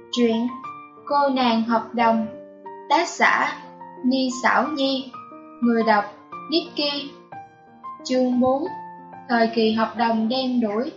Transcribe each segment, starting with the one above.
Truyện Cô nàng hợp đồng, tác giả Ni Xảo Nhi, người đọc Nicky. Chương 4. Thời kỳ hợp đồng đen đủi.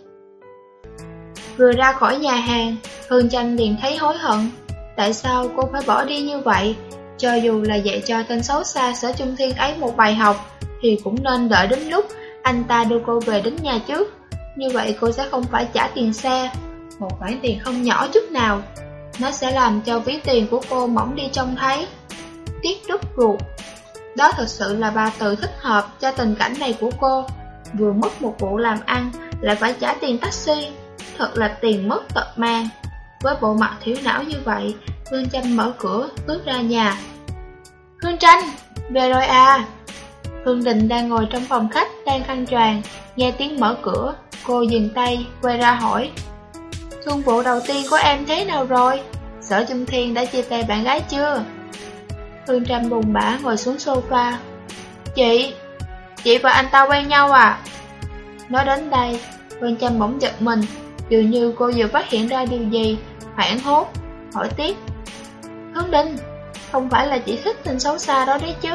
Vừa ra khỏi nhà hàng, Hương Tranh liền thấy hối hận. Tại sao cô phải bỏ đi như vậy? Cho dù là dạy cho tên xấu xa Sở Trung Thiên ấy một bài học, thì cũng nên đợi đến lúc anh ta đưa cô về đến nhà trước. Như vậy cô sẽ không phải trả tiền xe, một khoản tiền không nhỏ chút nào. Nó sẽ làm cho ví tiền của cô mỏng đi trông thấy. Tiếc đứt ruột. Đó thực sự là ba từ thích hợp cho tình cảnh này của cô. Vừa mất một vụ làm ăn, lại phải trả tiền taxi. Thật là tiền mất tật mang. Với bộ mặt thiểu não như vậy, Hương Tranh mở cửa, bước ra nhà. Hương Tranh, về rồi à? Hương Đình đang ngồi trong phòng khách, đang khăn choàng. Nghe tiếng mở cửa, cô dừng tay, quay ra hỏi. Thương vụ đầu tiên của em thế nào rồi? Sở Trung Thiên đã chia tay bạn gái chưa? Hương Tranh buồn bã ngồi xuống sofa. Chị và anh ta quen nhau à? Nói đến đây, Hương Tranh bỗng giật mình, dường như cô vừa phát hiện ra điều gì, hoảng hốt, hỏi tiếp. Hướng Đình, không phải là chị thích tên xấu xa đó đấy chứ?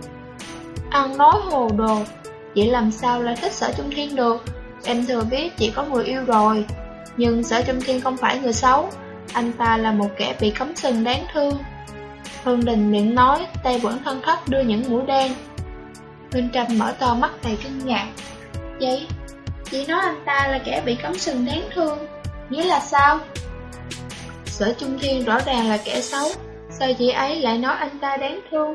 Ăn nói hồ đồ, chị làm sao lại thích Sở Trung Thiên được? Em thừa biết chị có người yêu rồi. Nhưng Sở Trung Thiên không phải người xấu, anh ta là một kẻ bị cấm sừng đáng thương. Hương Đình miệng nói, tay vẫn thân thắt đưa những mũi đen. Hương Tranh mở to mắt đầy kinh ngạc. Chị nói anh ta là kẻ bị cấm sừng đáng thương, nghĩa là sao? Sở Trung Thiên rõ ràng là kẻ xấu, sao chị ấy lại nói anh ta đáng thương?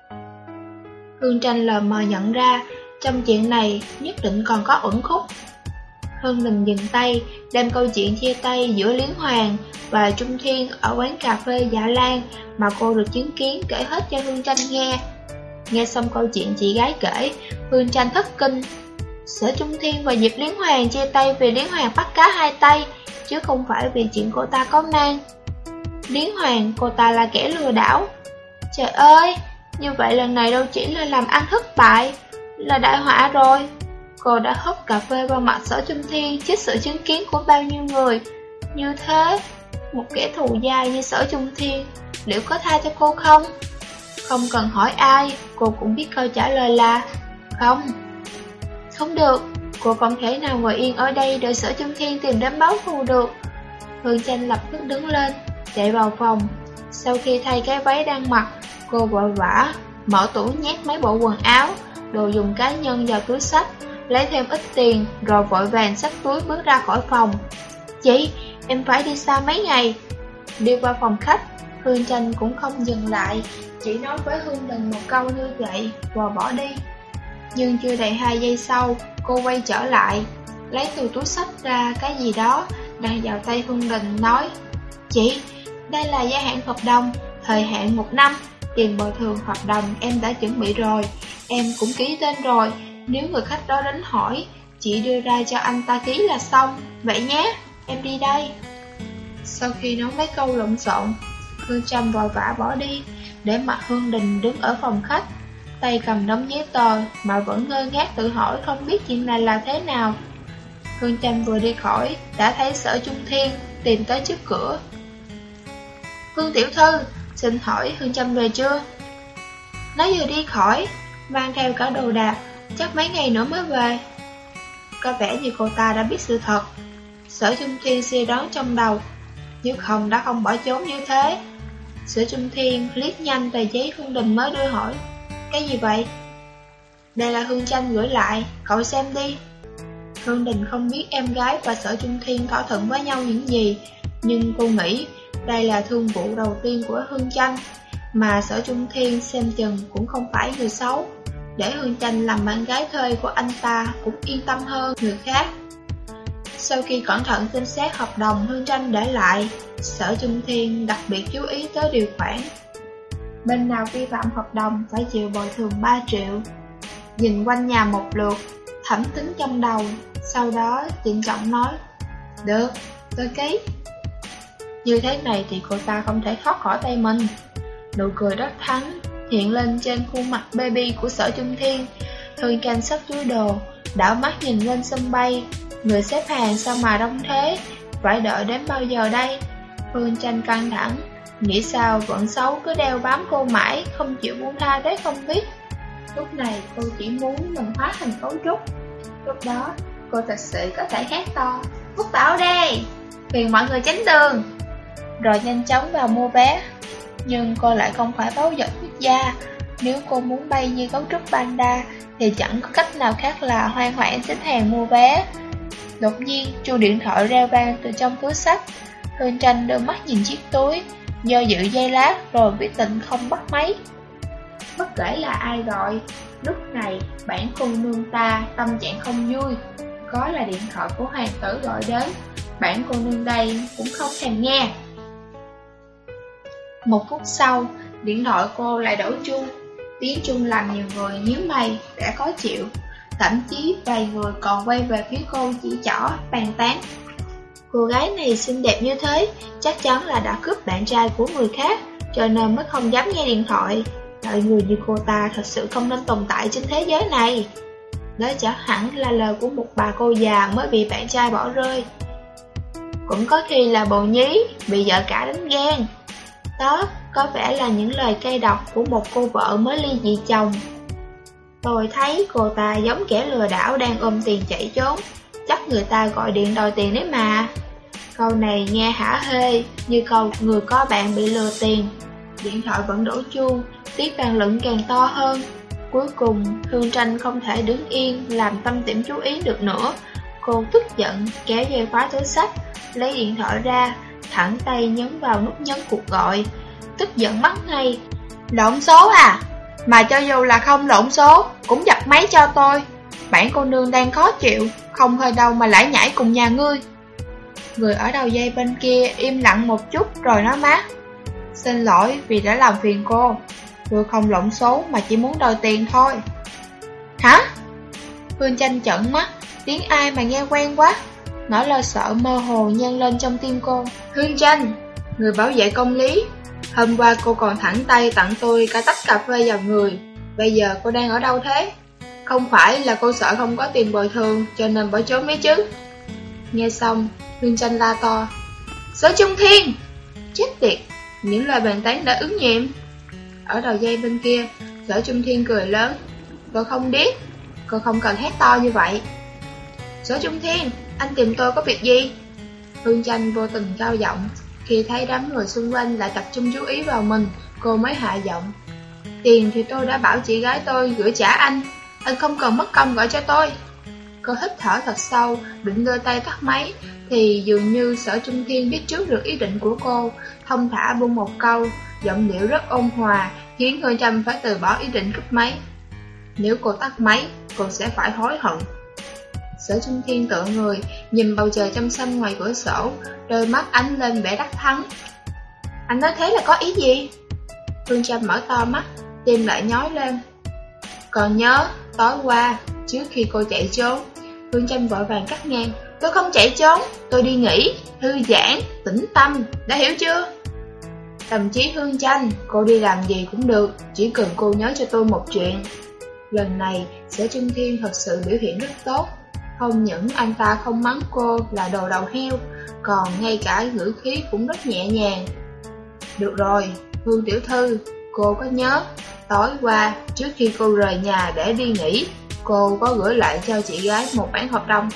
Hương Tranh lờ mờ nhận ra, trong chuyện này nhất định còn có uẩn khúc. Hương Đình dừng tay, đem câu chuyện chia tay giữa Liến Hoàng và Trung Thiên ở quán cà phê Dạ Lan mà cô được chứng kiến kể hết cho Hương Tranh nghe. Nghe xong câu chuyện chị gái kể, Hương Tranh thất kinh. Sở Trung Thiên và Diệp Liến Hoàng chia tay vì Liến Hoàng bắt cá hai tay, chứ không phải vì chuyện cô ta có mang. Liến Hoàng, cô ta là kẻ lừa đảo. Trời ơi, như vậy lần này đâu chỉ là làm ăn thất bại, là đại họa rồi. Cô đã hất cà phê vào mặt Sở Trung Thiên trước sự chứng kiến của bao nhiêu người. Như thế, một kẻ thù dai như Sở Trung Thiên liệu có tha cho cô không? Không cần hỏi ai, cô cũng biết câu trả lời là không. Không được, cô không thể nào ngồi yên ở đây đợi Sở Trung Thiên tìm đến báo thù được. Hương Tranh lập tức đứng lên, chạy vào phòng. Sau khi thay cái váy đang mặc, cô vội vã mở tủ nhét mấy bộ quần áo, đồ dùng cá nhân vào túi xách, lấy thêm ít tiền, rồi vội vàng xách túi bước ra khỏi phòng. Chị, em phải đi xa mấy ngày. Đi qua phòng khách, Hương Tranh cũng không dừng lại, chỉ nói với Hương Đình một câu như vậy, rồi bỏ đi. Nhưng chưa đầy 2 giây sau, cô quay trở lại, lấy từ túi xách ra cái gì đó, đặt vào tay Hương Đình, nói. Chị, đây là gia hạn hợp đồng, thời hạn 1 năm, tiền bồi thường hợp đồng em đã chuẩn bị rồi, em cũng ký tên rồi. Nếu người khách đó đến hỏi, chị đưa ra cho anh ta ký là xong. Vậy nhé, em đi đây. Sau khi nói mấy câu lộn xộn, Hương Tranh vội vã bỏ đi, để mặt Hương Đình đứng ở phòng khách, tay cầm đống giấy tờ mà vẫn ngơ ngác tự hỏi không biết chuyện này là thế nào. Hương Tranh vừa đi khỏi, đã thấy Sở Trung Thiên tìm tới trước cửa. Hương tiểu thư, xin hỏi Hương Tranh về chưa? Nó vừa đi khỏi, mang theo cả đồ đạc, chắc mấy ngày nữa mới về. Có vẻ như cô ta đã biết sự thật. Sở Trung Thiên suy đoán trong đầu, nếu không đã không bỏ trốn như thế. Sở Trung Thiên liếc nhanh tờ giấy Hương Đình mới đưa, hỏi. Cái gì vậy? Đây là Hương Tranh gửi lại, cậu xem đi. Hương Đình không biết em gái và Sở Trung Thiên thỏa thuận với nhau những gì, nhưng cô nghĩ đây là thương vụ đầu tiên của Hương Tranh, mà Sở Trung Thiên xem chừng cũng không phải người xấu. Để Hương Tranh làm bạn gái thuê của anh ta cũng yên tâm hơn người khác. Sau khi cẩn thận xem xét hợp đồng Hương Tranh để lại, Sở Trung Thiên đặc biệt chú ý tới điều khoản. Bên nào vi phạm hợp đồng phải chịu bồi thường 3 triệu. Nhìn quanh nhà một lượt, thẩm tính trong đầu, sau đó trịnh trọng nói. Được, tôi ký. Như thế này thì cô ta không thể thoát khỏi tay mình. Nụ cười rất thắng hiện lên trên khuôn mặt baby của Sở Trung Thiên. Hương Tranh xách túi đồ, đảo mắt nhìn lên sân bay. Người xếp hàng sao mà đông thế, phải đợi đến bao giờ đây? Phương Tranh căng thẳng, nghĩ sao vận xấu cứ đeo bám cô mãi, không chịu buông tha thế không biết. Lúc này cô chỉ muốn mình hóa thành cấu trúc. Lúc đó cô thật sự có thể hét to: Phúc Bảo đây, phiền mọi người tránh đường, rồi nhanh chóng vào mua vé. Nhưng cô lại không phải báu vật quốc gia. Nếu cô muốn bay như cấu trúc panda thì chẳng có cách nào khác là hoan hoãn xếp hàng mua vé. Đột nhiên chuông điện thoại reo vang từ trong túi xách. Hương Tranh đưa mắt nhìn chiếc túi, do dự giây lát rồi quyết định không bắt máy. Bất kể là ai gọi, lúc này bản cô nương ta tâm trạng không vui. Có là điện thoại của hoàng tử gọi đến, bản cô nương đây cũng không thèm nghe. Một phút sau, điện thoại cô lại đổ chuông. Tiếng chuông làm nhiều người nhíu mày, đã khó chịu. Thậm chí vài người còn quay về phía cô chỉ trỏ, bàn tán. Cô gái này xinh đẹp như thế, chắc chắn là đã cướp bạn trai của người khác, cho nên mới không dám nghe điện thoại. Loại người như cô ta thật sự không nên tồn tại trên thế giới này. Đó chắc hẳn là lời của một bà cô già mới bị bạn trai bỏ rơi. Cũng có khi là bồ nhí, bị vợ cả đánh ghen. Đó có vẻ là những lời cay độc của một cô vợ mới ly dị chồng. Tôi thấy cô ta giống kẻ lừa đảo đang ôm tiền chạy trốn. Chắc người ta gọi điện đòi tiền đấy mà. Câu này nghe hả hê như câu người có bạn bị lừa tiền. Điện thoại vẫn đổ chuông, tiếng vang lựng càng to hơn. Cuối cùng Hương Tranh không thể đứng yên làm tâm điểm chú ý được nữa. Cô tức giận kéo dây khóa túi xách, lấy điện thoại ra, thẳng tay nhấn vào nút nhấn cuộc gọi. Tức giận mắng ngay: Lộn số à? Mà cho dù là không lộn số cũng dập máy cho tôi. Bản cô nương đang khó chịu, không hơi đâu mà lải nhải cùng nhà ngươi. Người ở đầu dây bên kia im lặng một chút rồi nói mát: Xin lỗi vì đã làm phiền cô. Tôi không lộn số mà chỉ muốn đòi tiền thôi. Hả? Hương Tranh trợn mắt, tiếng ai mà nghe quen quá. Nỗi lo sợ mơ hồ nhân lên trong tim cô. Hương Tranh, người bảo vệ công lý. Hôm qua cô còn thẳng tay tặng tôi cả tách cà phê vào người. Bây giờ cô đang ở đâu thế? Không phải là cô sợ không có tiền bồi thường cho nên bỏ trốn mấy chứ? Nghe xong, Hương Tranh la to: Sở Trung Thiên! Chết tiệt, những lời bàn tán đã ứng nghiệm. Ở đầu dây bên kia, Sở Trung Thiên cười lớn: Tôi không biết, cô không cần hét to như vậy. Sở Trung Thiên, anh tìm tôi có việc gì? Hương Tranh vô tình cao giọng. Khi thấy đám người xung quanh lại tập trung chú ý vào mình, cô mới hạ giọng: Tiền thì tôi đã bảo chị gái tôi gửi trả anh không cần mất công gọi cho tôi. Cô hít thở thật sâu, định đưa tay tắt máy, thì dường như Sở Trung Thiên biết trước được ý định của cô, thông thả buông một câu, giọng điệu rất ôn hòa, khiến Hương Tranh phải từ bỏ ý định cúp máy. Nếu cô tắt máy, cô sẽ phải hối hận. Sở Trung Thiên tựa người, nhìn bầu trời trong xanh ngoài cửa sổ, đôi mắt ánh lên vẻ đắc thắng. Anh nói thế là có ý gì? Hương Tranh mở to mắt, tim lại nhói lên. Còn nhớ, tối qua, trước khi cô chạy trốn, Hương Tranh vội vàng cắt ngang. Tôi không chạy trốn, tôi đi nghỉ, thư giãn, tĩnh tâm, đã hiểu chưa? Thậm chí Hương Tranh, cô đi làm gì cũng được, chỉ cần cô nhớ cho tôi một chuyện. Lần này, Sở Trung Thiên thật sự biểu hiện rất tốt. Không những anh ta không mắng cô là đồ đầu heo, còn ngay cả ngữ khí cũng rất nhẹ nhàng. Được rồi, Hương tiểu thư, cô có nhớ tối qua trước khi cô rời nhà để đi nghỉ, cô có gửi lại cho chị gái một bản hợp đồng?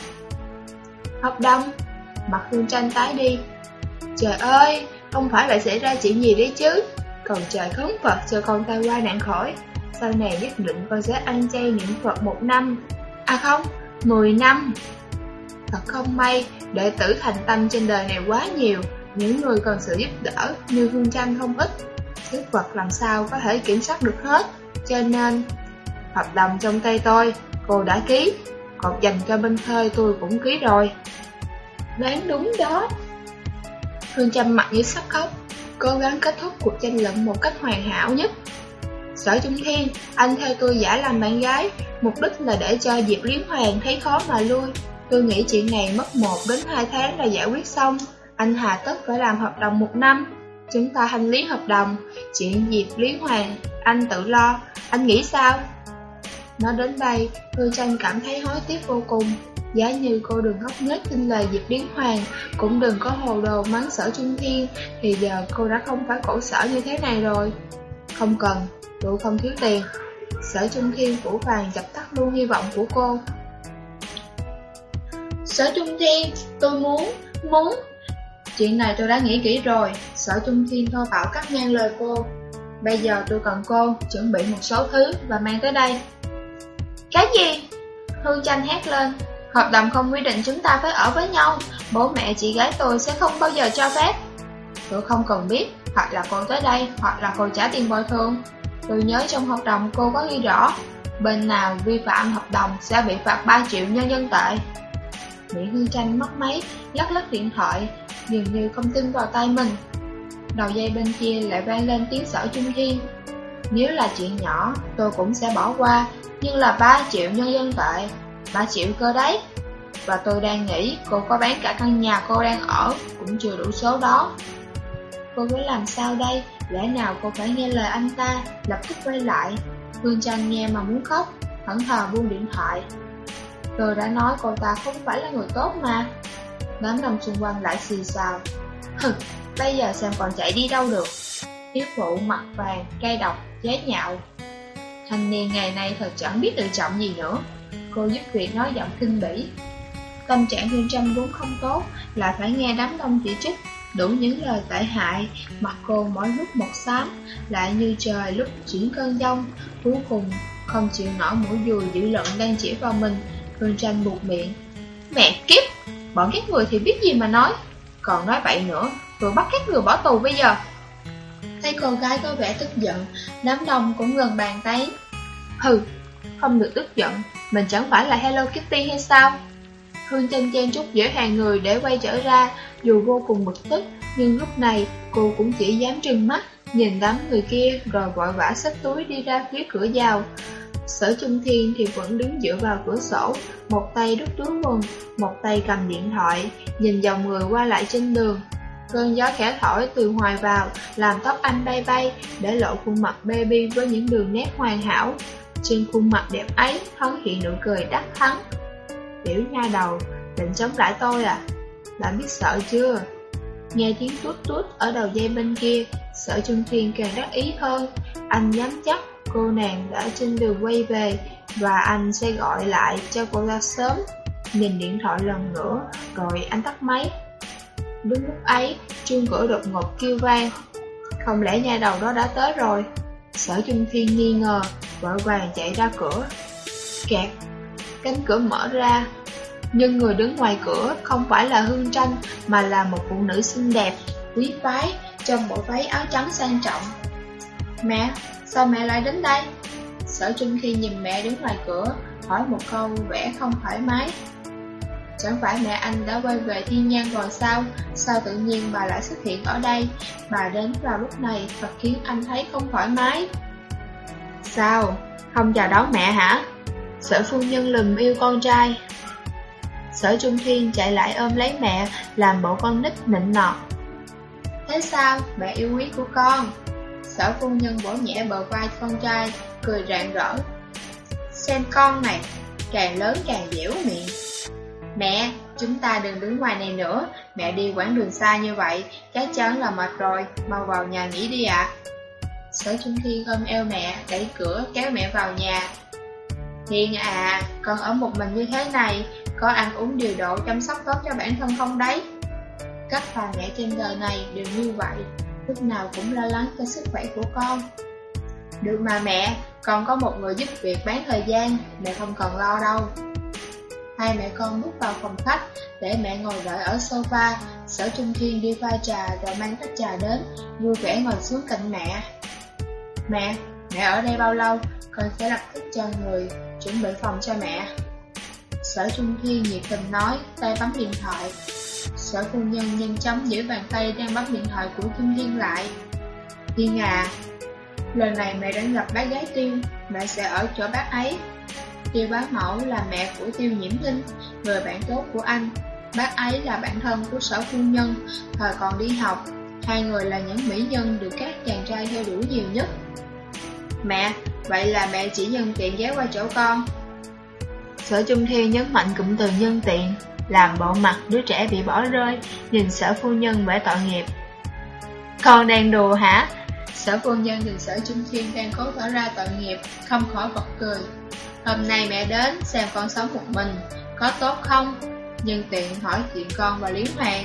Hợp đồng? Mặt Hương Tranh tái đi. Trời ơi, không phải lại xảy ra chuyện gì đấy chứ? Cầu trời khấn Phật cho con tai qua nạn khỏi. Sau này nhất định con sẽ ăn chay niệm Phật 1 năm. À không, 10 năm. Thật không may, đệ tử thành tâm trên đời này quá nhiều. Những người cần sự giúp đỡ như Hương Tranh không ít. Đức Phật làm sao có thể kiểm soát được hết. Cho nên, hợp đồng trong tay tôi, cô đã ký. Còn dành cho bên thuê tôi cũng ký rồi. Đoán đúng đó. Hương Tranh mặt như sắp khóc, cố gắng kết thúc cuộc tranh luận một cách hoàn hảo nhất. Sở Trung Thiên, anh theo tôi giả làm bạn gái, mục đích là để cho Diệp Liếm Hoàng thấy khó mà lui. Tôi nghĩ chuyện này mất 1 đến 2 tháng là giải quyết xong. Anh hà tất phải làm hợp đồng 1 năm. Chúng ta thanh lý hợp đồng. Chuyện Diệp Liếm Hoàng, anh tự lo. Anh nghĩ sao? Nói đến đây, Hương Tranh cảm thấy hối tiếc vô cùng. Giá như cô đừng ngốc nghếch tin lời Diệp Điến Hoàng, cũng đừng có hồ đồ mắng Sở Trung Thiên, thì giờ cô đã không phải khổ sở như thế này rồi. Không cần, tôi không thiếu tiền. Sở Trung Thiên phủ vàng dập tắt luôn hy vọng của cô. Sở Trung Thiên, tôi muốn. Chuyện này tôi đã nghĩ kỹ rồi. Sở Trung Thiên thô bạo cắt ngang lời cô. Bây giờ tôi cần cô chuẩn bị một số thứ và mang tới đây. Cái gì? Hương Tranh hét lên. Hợp đồng không quy định chúng ta phải ở với nhau. Bố mẹ chị gái tôi sẽ không bao giờ cho phép. Tôi không cần biết. Hoặc là cô tới đây, hoặc là cô trả tiền bồi thường. Tôi nhớ trong hợp đồng cô có ghi rõ, bên nào vi phạm hợp đồng sẽ bị phạt 3 triệu nhân dân tệ. Mỹ Hương Tranh mất máy, lắc điện thoại, dường như không tin vào tay mình. Đầu dây bên kia lại vang lên tiếng Sở Trung Thiên. Nếu là chuyện nhỏ, tôi cũng sẽ bỏ qua, nhưng là 3 triệu nhân dân tệ, 3 triệu cơ đấy. Và tôi đang nghĩ cô có bán cả căn nhà cô đang ở, cũng chưa đủ số đó. Cô phải làm sao đây? Lẽ nào cô phải nghe lời anh ta, lập tức quay lại. Hương Tranh nghe mà muốn khóc, thẫn thờ buông điện thoại. Tôi đã nói cô ta không phải là người tốt mà. Đám đông xung quanh lại xì xào. Hừ, bây giờ xem còn chạy đi đâu được. Thiếu phụ mặt vàng, cay độc, chế nhạo. Thanh niên ngày nay thật chẳng biết tự trọng gì nữa. Cô giúp việc nói giọng kinh bỉ. Tâm trạng Hương Tranh vốn không tốt, lại phải nghe đám đông chỉ trích đủ những lời tệ hại. Mặt cô mỗi lúc một xám, lại như trời lúc chuyển cơn giông. Cuối cùng không chịu nổi mũi dùi dữ lợn đang chỉ vào mình. Hương Tranh buộc miệng. Mẹ kiếp, bọn các người thì biết gì mà nói. Còn nói bậy nữa, tôi bắt các người bỏ tù bây giờ. Thấy cô gái có vẻ tức giận, đám đông cũng gần bàn tán. Hừ, không được tức giận, mình chẳng phải là Hello Kitty hay sao? Hương Tranh chen chúc giữa hàng người để quay trở ra. Dù vô cùng bực tức, nhưng lúc này cô cũng chỉ dám trừng mắt nhìn đám người kia, rồi vội vã xách túi đi ra phía cửa vào. Sở Trung Thiên thì vẫn đứng dựa vào cửa sổ, một tay đút túi quần, một tay cầm điện thoại, nhìn dòng người qua lại trên đường. Cơn gió khẽ thổi từ ngoài vào, làm tóc anh bay bay, để lộ khuôn mặt baby với những đường nét hoàn hảo. Trên khuôn mặt đẹp ấy thoáng hiện nụ cười đắc thắng. Tiểu nha đầu, định chống lại tôi à? Đã biết sợ chưa? Nghe tiếng tút tút ở đầu dây bên kia, Sở Trung Thiên càng đắc ý hơn. Anh dám chắc cô nàng đã trên đường quay về, và anh sẽ gọi lại cho cô ta sớm. Nhìn điện thoại lần nữa, rồi anh tắt máy. Đúng lúc ấy, chuông cửa đột ngột kêu vang. Không lẽ nha đầu đó đã tới rồi? Sở Trung Thiên nghi ngờ, vội vàng chạy ra cửa. Kẹt, cánh cửa mở ra. Nhưng người đứng ngoài cửa không phải là Hương Tranh, mà là một phụ nữ xinh đẹp, quý phái, trong bộ váy áo trắng sang trọng. Mẹ, sao mẹ lại đến đây? Sở Trung Thiên nhìn mẹ đứng ngoài cửa, hỏi một câu vẻ không thoải mái. Chẳng phải mẹ anh đã quay về thiên nhang rồi sao? Sao tự nhiên bà lại xuất hiện ở đây? Bà đến vào lúc này thật khiến anh thấy không thoải mái. Sao? Không chào đón mẹ hả? Sở phu nhân lùm yêu con trai. Sở Trung Thiên chạy lại ôm lấy mẹ, làm bộ con nít nịnh nọt. Thế sao, mẹ yêu quý của con? Sở phu nhân vỗ nhẹ bờ vai con trai, cười rạng rỡ. Xem con này, càng lớn càng dẻo miệng. Mẹ, chúng ta đừng đứng ngoài này nữa, mẹ đi quãng đường xa như vậy, chắc chắn là mệt rồi, mau vào nhà nghỉ đi ạ. Sở Trung Thiên ôm eo mẹ, đẩy cửa kéo mẹ vào nhà. Thiên à, con ở một mình như thế này, có ăn uống điều độ chăm sóc tốt cho bản thân không đấy? Các bà mẹ trên đời này đều như vậy, lúc nào cũng lo lắng cho sức khỏe của con. Được mà mẹ, con có một người giúp việc bán thời gian, mẹ không cần lo đâu. Hai mẹ con bước vào phòng khách, để mẹ ngồi đợi ở sofa. Sở Trung Thiên đi pha trà rồi mang tách trà đến, vui vẻ ngồi xuống cạnh mẹ. Mẹ ở đây bao lâu? Con sẽ lập tức cho người chuẩn bị phòng cho mẹ. Sở Trung Thiên nhiệt tình nói, tay bấm điện thoại. Sở phu nhân nhanh chóng giữ bàn tay đang bấm điện thoại của Trung Thiên lại. Thiên à, lần này mẹ đến gặp bác gái Tiêu, mẹ sẽ ở chỗ bác ấy. Tiêu bá mẫu là mẹ của Tiêu Nhiễm Linh, người bạn tốt của anh. Bác ấy là bạn thân của Sở phu nhân, thời còn đi học. Hai người là những mỹ nhân được các chàng trai theo đuổi nhiều nhất. Mẹ, vậy là mẹ chỉ nhân tiện ghé qua chỗ con. Sở Trung Thiên nhấn mạnh cụm từ nhân tiện, làm bộ mặt đứa trẻ bị bỏ rơi, nhìn Sở phu nhân vẻ tội nghiệp. Con đang đùa hả? Sở phu nhân nhìn Sở Trung Thiên đang cố tỏ ra tội nghiệp, không khỏi bật cười. Hôm nay mẹ đến xem con sống một mình, có tốt không? Nhân tiện hỏi chuyện con và Liễu Hoàng.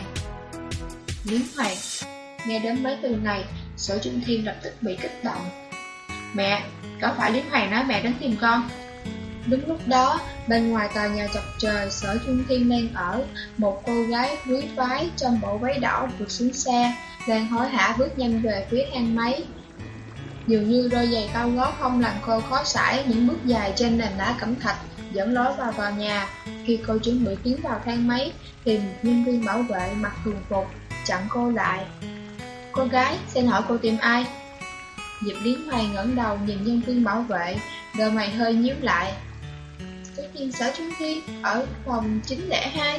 Liễu Hoàng, nghe đến mấy từ này, Sở Trung Thiên lập tức bị kích động. Mẹ, có phải Liễu Hoàng nói mẹ đến tìm con? Đúng lúc đó, bên ngoài tòa nhà chọc trời Sở Trung Thiên đang ở, một cô gái quý phái trong bộ váy đỏ vượt xuống xe, đang hối hả bước nhanh về phía thang máy. Dường như đôi giày cao gót không làm cô khó sải những bước dài trên nền đá cẩm thạch dẫn lối vào tòa nhà. Khi cô chuẩn bị tiến vào thang máy thì một nhân viên bảo vệ mặc thường phục chặn cô lại. Cô gái, xin hỏi cô tìm ai? Diệp Liên Hoàng ngẩng đầu nhìn nhân viên bảo vệ, đôi mày hơi nhíu lại. Tất nhiên Sở Trung Thiên ở phòng 902.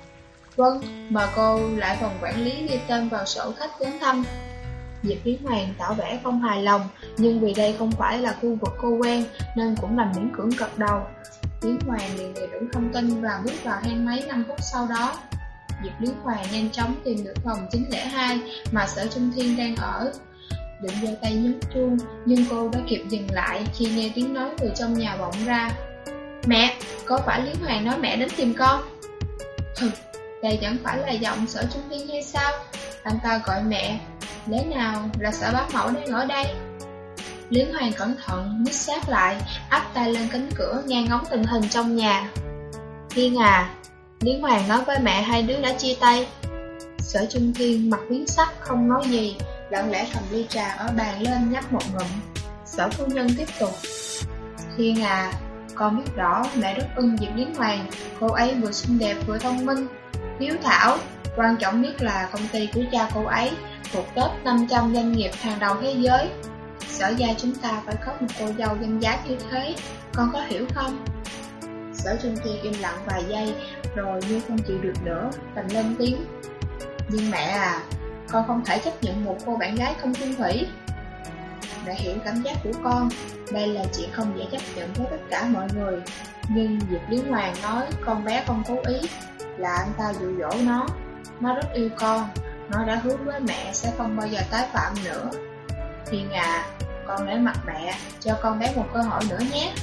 Vâng, mời cô lại phòng quản lý ghi tên vào sổ khách đến thăm. Diệp Liên Hoàng tỏ vẻ không hài lòng, nhưng vì đây không phải là khu vực cô quen nên cũng đành miễn cưỡng gật đầu. Liên Hoàng liền đầy đủ thông tin và bước vào thang máy 5 phút sau đó. Diệp Liên Hoàng nhanh chóng tìm được phòng 902 mà Sở Trung Thiên đang ở. Định giơ tay nhấn chuông, nhưng cô đã kịp dừng lại khi nghe tiếng nói từ trong nhà vọng ra. Mẹ, có phải Liên Hoàng nói mẹ đến tìm con? Hừ, đây chẳng phải là giọng Sở Trung Thiên hay sao? Anh ta gọi mẹ, lẽ nào là Sở bá mẫu đang ở đây? Liên Hoàng cẩn thận nhích sát lại, áp tay lên cánh cửa nghe ngóng tình hình trong nhà. Thiên à, Liên Hoàng nói với mẹ hai đứa đã chia tay. Sở Trung Thiên mặt biến sắc không nói gì, lặng lẽ cầm ly trà ở bàn lên nhấp một ngụm. Sở phu nhân tiếp tục. Thiên à, con biết rõ mẹ rất ưng Diệp Liên Hoàng, cô ấy vừa xinh đẹp vừa thông minh, hiếu thảo. Quan trọng nhất là công ty của cha cô ấy thuộc top 500 doanh nghiệp hàng đầu thế giới. Sở gia chúng ta phải có một cô dâu danh giá như thế, con có hiểu không? Sở Trung Thiên im lặng vài giây, rồi như không chịu được nữa, đành lên tiếng. Nhưng mẹ à, con không thể chấp nhận một cô bạn gái không chung thủy. Mẹ hiểu cảm giác của con, đây là chuyện không dễ chấp nhận với tất cả mọi người. Nhưng Diệp Liên Hoàng nói con bé không cố ý, là anh ta dụ dỗ nó. Nó rất yêu con, nó đã hứa với mẹ sẽ không bao giờ tái phạm nữa. Thiên à, con nể mặt mẹ, cho con bé một cơ hội nữa nhé.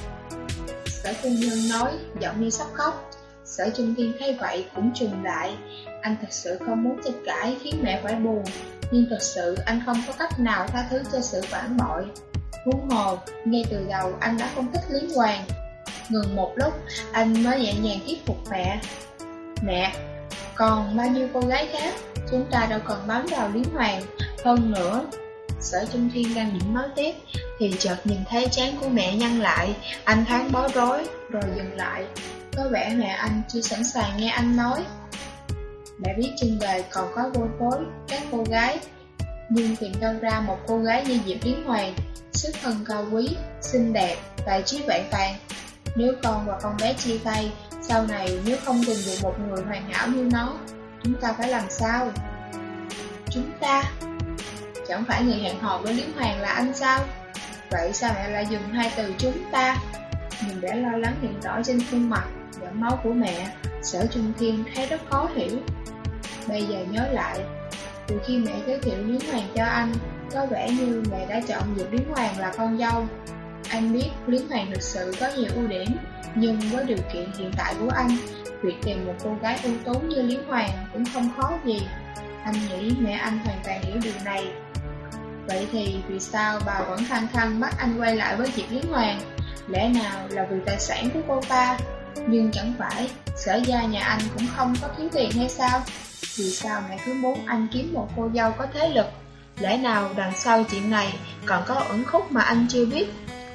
Sở phu nhân nói, giọng như sắp khóc. Sở Trung Thiên thấy vậy cũng trừng lại. Anh thật sự không muốn tranh cãi khiến mẹ phải buồn, nhưng thật sự anh không có cách nào tha thứ cho sự phản bội. Huống hồ, ngay từ đầu anh đã không thích Liên Hoàng. Ngừng một lúc, anh mới nhẹ nhàng thuyết phục mẹ. Mẹ, còn bao nhiêu cô gái khác, chúng ta đâu cần bám vào Liên Hoàng. Hơn nữa, Sở Trung Thiên đang định nói tiếp thì chợt nhìn thấy trán của mẹ nhăn lại. Anh thoáng bối rối rồi dừng lại. Có vẻ mẹ anh chưa sẵn sàng nghe anh nói. Mẹ biết trên đời còn có vô phối các cô gái, nhưng tìm đâu ra một cô gái như Diệp Liên Hoàng, xuất thân cao quý, xinh đẹp, tài trí vẹn toàn. Nếu con và con bé chia tay, sau này nếu không tìm được một người hoàn hảo như nó, chúng ta phải làm sao? Chúng ta? Chẳng phải người hẹn hò với Liên Hoàng là anh sao? Vậy sao mẹ lại dùng hai từ chúng ta? Nhìn vẻ lo lắng hiện rõ trên khuôn mặt, giọng máu của mẹ, Sở Trung Thiên thấy rất khó hiểu. Bây giờ nhớ lại, từ khi mẹ giới thiệu Liên Hoàng cho anh, có vẻ như mẹ đã chọn Diệp Liên Hoàng là con dâu. Anh biết Liên Hoàng thực sự có nhiều ưu điểm, nhưng với điều kiện hiện tại của anh, việc tìm một cô gái ưu tú như Liên Hoàng cũng không khó gì. Anh nghĩ mẹ anh hoàn toàn hiểu điều này. Vậy thì vì sao bà vẫn khăng khăng bắt anh quay lại với Diệp Liên Hoàng? Lẽ nào là vì tài sản của cô ta? Nhưng chẳng phải Sở gia nhà anh cũng không có thiếu tiền hay sao? Vì sao mẹ cứ muốn anh kiếm một cô dâu có thế lực? Lẽ nào đằng sau chuyện này còn có ẩn khúc mà anh chưa biết?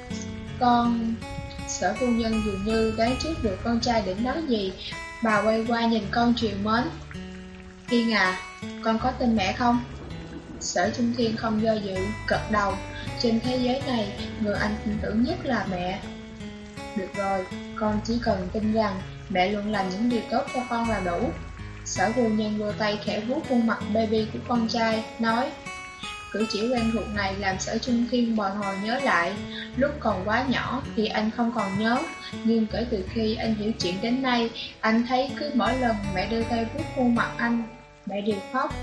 Con... Sở phu nhân dường như đoán trước được con trai định nói gì. Bà quay qua nhìn con trìu mến. Thiên à, con có tin mẹ không? Sở Trung Thiên không do dự, gật đầu. Trên thế giới này, người anh tin tưởng nhất là mẹ. Được rồi, con chỉ cần tin rằng mẹ luôn làm những điều tốt cho con là đủ. Sở phu nhân đưa tay khẽ vuốt khuôn mặt baby của con trai, nói. Cử chỉ quen thuộc này làm Sở Trung Thiên bồi hồi nhớ lại. Lúc còn quá nhỏ thì anh không còn nhớ, nhưng kể từ khi anh hiểu chuyện đến nay, anh thấy cứ mỗi lần mẹ đưa tay vuốt khuôn mặt anh, mẹ đều khóc.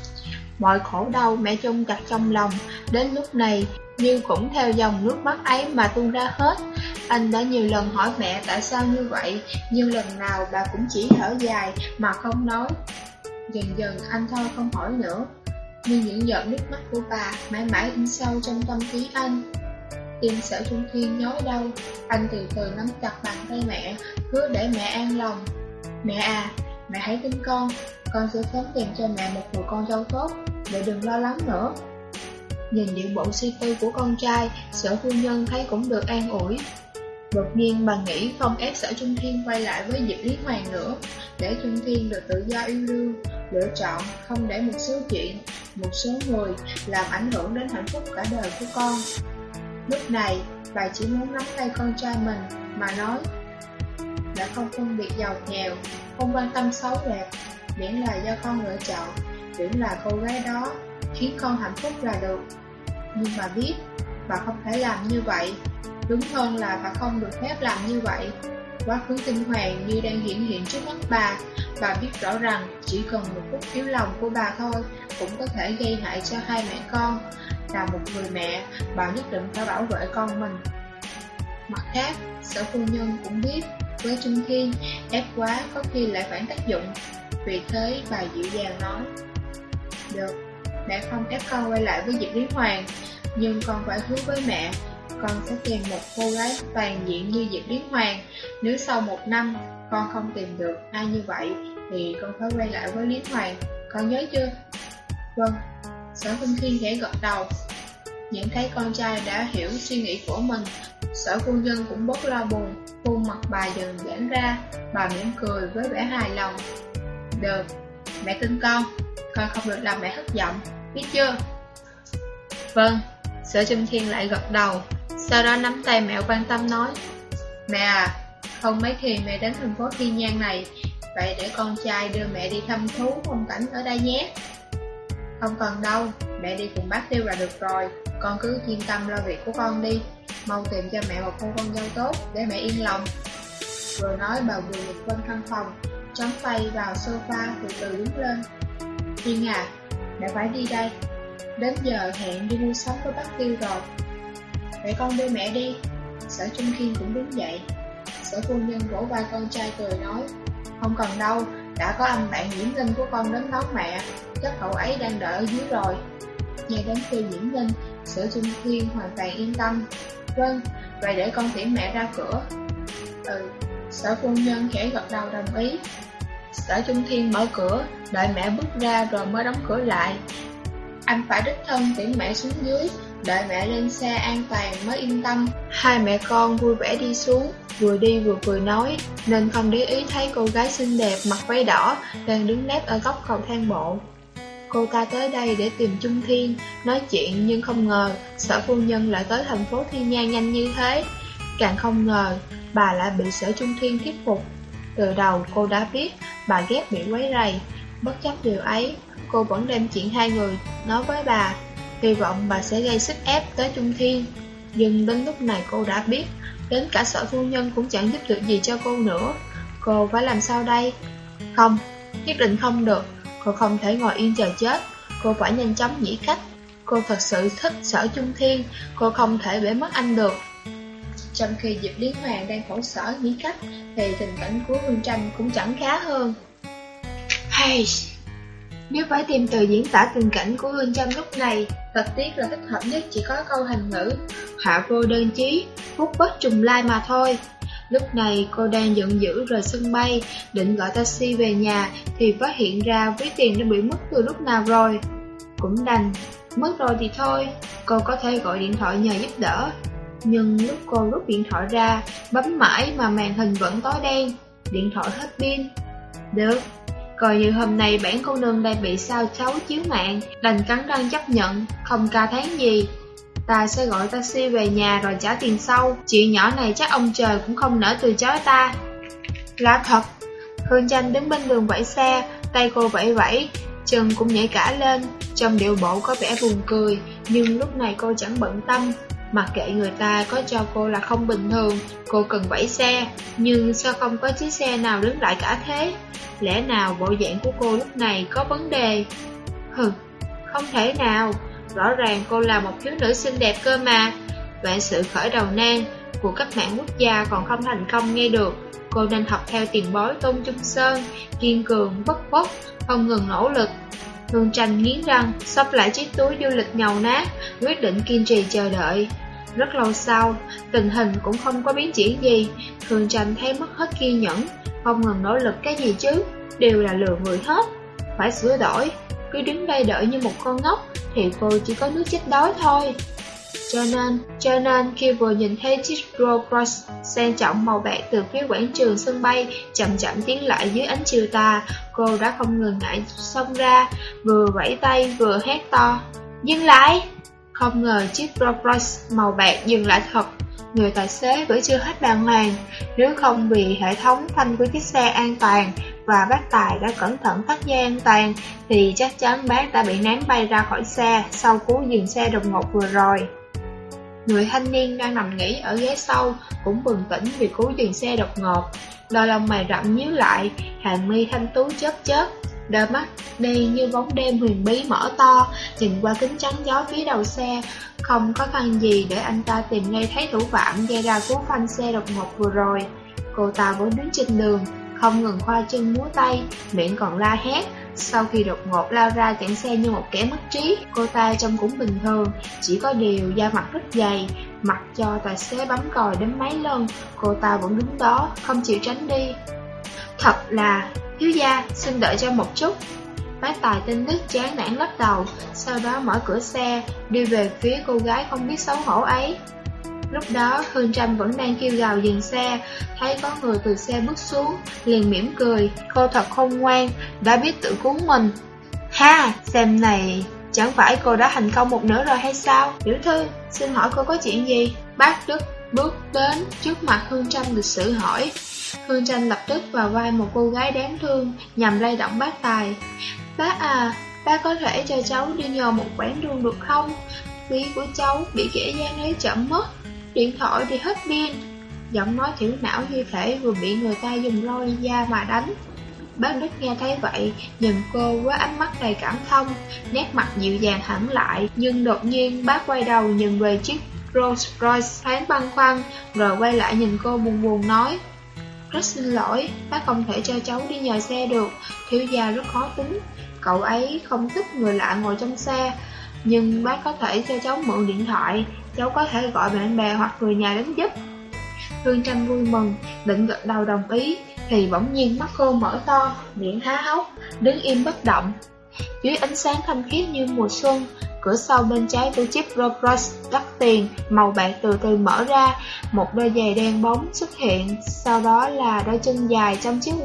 Mọi khổ đau mẹ chôn chặt trong lòng, đến lúc này như cũng theo dòng nước mắt ấy mà tuôn ra hết. Anh đã nhiều lần hỏi mẹ tại sao như vậy, nhưng lần nào bà cũng chỉ thở dài mà không nói. Dần dần anh thôi không hỏi nữa, nhưng những giọt nước mắt của bà mãi mãi in sâu trong tâm trí anh. Tim Sở Trung Thiên nhói đau, anh từ từ nắm chặt bàn tay mẹ, hứa để mẹ an lòng. Mẹ à, mẹ hãy tin con sẽ sớm tìm cho mẹ một người con dâu tốt, mẹ đừng lo lắng nữa. Nhìn những bộ suy tư của con trai, Sở phu nhân thấy cũng được an ủi. Đột nhiên bà nghĩ không ép Sở Trung Thiên quay lại với Diệp Lý Hoàng nữa, để Trung Thiên được tự do yêu đương, lựa chọn không để một số chuyện, một số người làm ảnh hưởng đến hạnh phúc cả đời của con. Lúc này, bà chỉ muốn nắm tay con trai mình mà nói: đã không phân biệt giàu nghèo, không quan tâm xấu đẹp, miễn là do con lựa chọn, miễn là cô gái đó khiến con hạnh phúc là được. Nhưng bà biết, bà không thể làm như vậy. Đúng hơn là bà không được phép làm như vậy. Quá khứ kinh hoàng như đang hiện trước mắt bà biết rõ rằng chỉ cần một phút yếu lòng của bà thôi cũng có thể gây hại cho hai mẹ con. Là một người mẹ, bà nhất định phải bảo vệ con mình. Mặt khác, Sở phu nhân cũng biết với Trung Thiên, ép quá có khi lại phản tác dụng. Vì thế bà dịu dàng nói: được, mẹ không ép con quay lại với Diệp Lý Hoàng, nhưng con phải hứa với mẹ, con sẽ tìm một cô gái toàn diện như Diệp Lý Hoàng. Nếu sau 1 năm con không tìm được ai như vậy thì con phải quay lại với Lý Hoàng, con nhớ chưa? Vâng. Sở Trung Thiên khẽ gật đầu. Nhận thấy con trai đã hiểu suy nghĩ của mình, Sở phu nhân cũng bớt lo buồn, khuôn mặt bà dần giãn ra, bà mỉm cười với vẻ hài lòng. Được, mẹ tin con không được làm mẹ thất vọng, biết chưa? Vâng. Sở Trung Thiên lại gật đầu, sau đó nắm tay mẹ quan tâm nói: mẹ à, không mấy khi mẹ đến thành phố Thiên Nhang này, vậy để con trai đưa mẹ đi thăm thú phong cảnh ở đây nhé. Không cần đâu, mẹ đi cùng bác Tiêu là được rồi, con cứ yên tâm lo việc của con đi, mau tìm cho mẹ một cô con dâu tốt để mẹ yên lòng. Vừa nói bà vừa nhìn quanh căn phòng, chống tay vào sofa từ từ đứng lên. Thiên à, mẹ phải đi đây, đến giờ hẹn đi mua sắm với bác Tiêu rồi. Để con đưa mẹ đi. Sở Trung Thiên cũng đứng dậy. Sở phu nhân vỗ vai con trai cười nói: không cần đâu, đã có anh bạn Diễm Linh của con đến đón mẹ, chắc cậu ấy đang đợi ở dưới rồi. Nghe đến từ Diễm Linh, Sở Trung Thiên hoàn toàn yên tâm. Vâng, vậy để con tiễn mẹ ra cửa. Sở phu nhân khẽ gật đầu đồng ý. Sở Trung Thiên mở cửa, đợi mẹ bước ra rồi mới đóng cửa lại. Anh phải đích thân tiễn mẹ xuống dưới, đợi mẹ lên xe an toàn mới yên tâm. Hai mẹ con vui vẻ đi xuống, vừa đi vừa cười nói, nên không để ý thấy cô gái xinh đẹp mặc váy đỏ đang đứng nép ở góc cầu thang bộ. Cô ta tới đây để tìm Trung Thiên, nói chuyện, nhưng không ngờ Sở phu nhân lại tới thành phố Thiên Nhang nhanh như thế. Càng không ngờ bà lại bị Sở Trung Thiên thuyết phục. Từ đầu cô đã biết bà ghét bị quấy rầy. Bất chấp điều ấy, cô vẫn đem chuyện hai người nói với bà, hy vọng bà sẽ gây sức ép tới Trung Thiên. Nhưng đến lúc này cô đã biết, đến cả Sở phu nhân cũng chẳng giúp được gì cho cô nữa. Cô phải làm sao đây? Không, nhất định không được. Cô không thể ngồi yên chờ chết. Cô phải nhanh chóng nghĩ cách. Cô thật sự thích Sở Trung Thiên, cô không thể bể mất anh được. Trong khi Diệp Lý Hoàng đang khổ sở nghĩ cách, thì tình cảnh của Hương Tranh cũng chẳng khá hơn. Hey, nếu phải tìm từ diễn tả tình cảnh của Hương Tranh lúc này, thật tiếc là thích hợp nhất chỉ có câu thành ngữ họa vô đơn chí, phút bất trùng lai mà thôi. Lúc này cô đang giận dữ rời sân bay, định gọi taxi về nhà thì phát hiện ra ví tiền đã bị mất từ lúc nào rồi. Cũng đành, mất rồi thì thôi, cô có thể gọi điện thoại nhờ giúp đỡ. Nhưng lúc cô rút điện thoại ra, bấm mãi mà màn hình vẫn tối đen, điện thoại hết pin. Được, coi như hôm nay bản cô nương đang bị sao xấu chiếu mạng, đành cắn răng chấp nhận, không ca tháng gì. Ta sẽ gọi taxi về nhà rồi trả tiền sau, chuyện nhỏ này chắc ông trời cũng không nỡ từ chối ta. Lạ thật, Hương Tranh đứng bên đường vẫy xe, tay cô vẫy vẫy, chân cũng nhảy cả lên, trong điệu bộ có vẻ buồn cười, nhưng lúc này cô chẳng bận tâm. Mặc kệ người ta có cho cô là không bình thường, cô cần vẫy xe, nhưng sao không có chiếc xe nào đứng lại cả thế? Lẽ nào bộ dạng của cô lúc này có vấn đề? Không thể nào, rõ ràng cô là một thiếu nữ xinh đẹp cơ mà. Vạn sự khởi đầu nan của cách mạng quốc gia còn không thành công nghe được. Cô nên học theo tiền bối Tôn Trung Sơn, kiên cường, bất khuất, không ngừng nỗ lực. Hương Tranh nghiến răng, xốc lại chiếc túi du lịch nhầu nát, quyết định kiên trì chờ đợi. Rất lâu sau, tình hình cũng không có biến chuyển gì. Hương Tranh thấy mất hết kiên nhẫn, không ngừng nỗ lực cái gì chứ, đều là lừa người hết. Phải sửa đổi, cứ đứng đây đợi như một con ngốc thì cô chỉ có nước chết đói thôi. Cho nên khi vừa nhìn thấy chiếc Rolls Royce sang trọng màu bạc từ phía quảng trường sân bay chậm chậm tiến lại dưới ánh chiều tà, cô đã không ngừng ngại xông ra, vừa vẫy tay vừa hét to, dừng lại! Không ngờ chiếc Rolls Royce màu bạc dừng lại thật. Người tài xế vẫn chưa hết bàng hoàng. Nếu không vì hệ thống phanh của chiếc xe an toàn và bác Tài đã cẩn thận thắt dây an toàn thì chắc chắn bác đã bị ném bay ra khỏi xe sau cú dừng xe đột ngột vừa rồi. Người thanh niên đang nằm nghỉ ở ghế sau cũng bừng tỉnh vì cú dừng xe đột ngột. Đôi lông mày rậm nhíu lại, hàng mi thanh tú chớp, đôi mắt đen như bóng đêm huyền bí mở to, nhìn qua kính chắn gió phía đầu xe. Không có khăn gì để anh ta tìm ngay thấy thủ phạm gây ra cú phanh xe đột ngột vừa rồi. Cô ta vẫn đứng trên đường, không ngừng khoa chân múa tay, miệng còn la hét. Sau khi đột ngột lao ra chặn xe như một kẻ mất trí, cô ta trông cũng bình thường, chỉ có điều da mặt rất dày. Mặc cho tài xế bấm còi đến mấy lần, cô ta vẫn đứng đó, không chịu tránh đi. Thật là, thiếu gia, xin đợi cho một chút. Bác Tài tên Đức chán nản lắc đầu, sau đó mở cửa xe, đi về phía cô gái không biết xấu hổ ấy. Lúc đó Hương Tranh vẫn đang kêu gào dừng xe, thấy có người từ xe bước xuống, liền mỉm cười. Cô thật khôn ngoan, đã biết tự cứu mình. Ha, xem này, chẳng phải cô đã thành công một nửa rồi hay sao? Tiểu thư, xin hỏi cô có chuyện gì? Bác Đức bước đến trước mặt Hương Tranh lịch sự hỏi. Hương Tranh lập tức vào vai một cô gái đáng thương, nhằm lay động bác Tài. Bác à, bác có thể cho cháu đi nhờ một quãng đường được không? Ví của cháu bị kẻ gian lấy trộm mất, điện thoại thì hết pin. Giọng nói thiểu não như thể vừa bị người ta dùng roi da mà đánh. Bác Đức nghe thấy vậy, nhìn cô với ánh mắt đầy cảm thông, nét mặt dịu dàng hẳn lại. Nhưng đột nhiên bác quay đầu nhìn về chiếc Rolls Royce thoáng băn khoăn, rồi quay lại nhìn cô buồn buồn nói. Rất xin lỗi, bác không thể cho cháu đi nhờ xe được, thiếu gia rất khó tính. Cậu ấy không thích người lạ ngồi trong xe, nhưng bác có thể cho cháu mượn điện thoại, cháu có thể gọi bạn bè hoặc người nhà đến giúp. Hương Tranh vui mừng, định gật đầu đồng ý, thì bỗng nhiên mắt cô mở to, miệng há hốc, đứng im bất động. Dưới ánh sáng thanh khiết như mùa xuân, cửa sau bên trái của chiếc Rolls Royce đắt tiền màu bạc từ từ mở ra, một đôi giày đen bóng xuất hiện, sau đó là đôi chân dài trong chiếc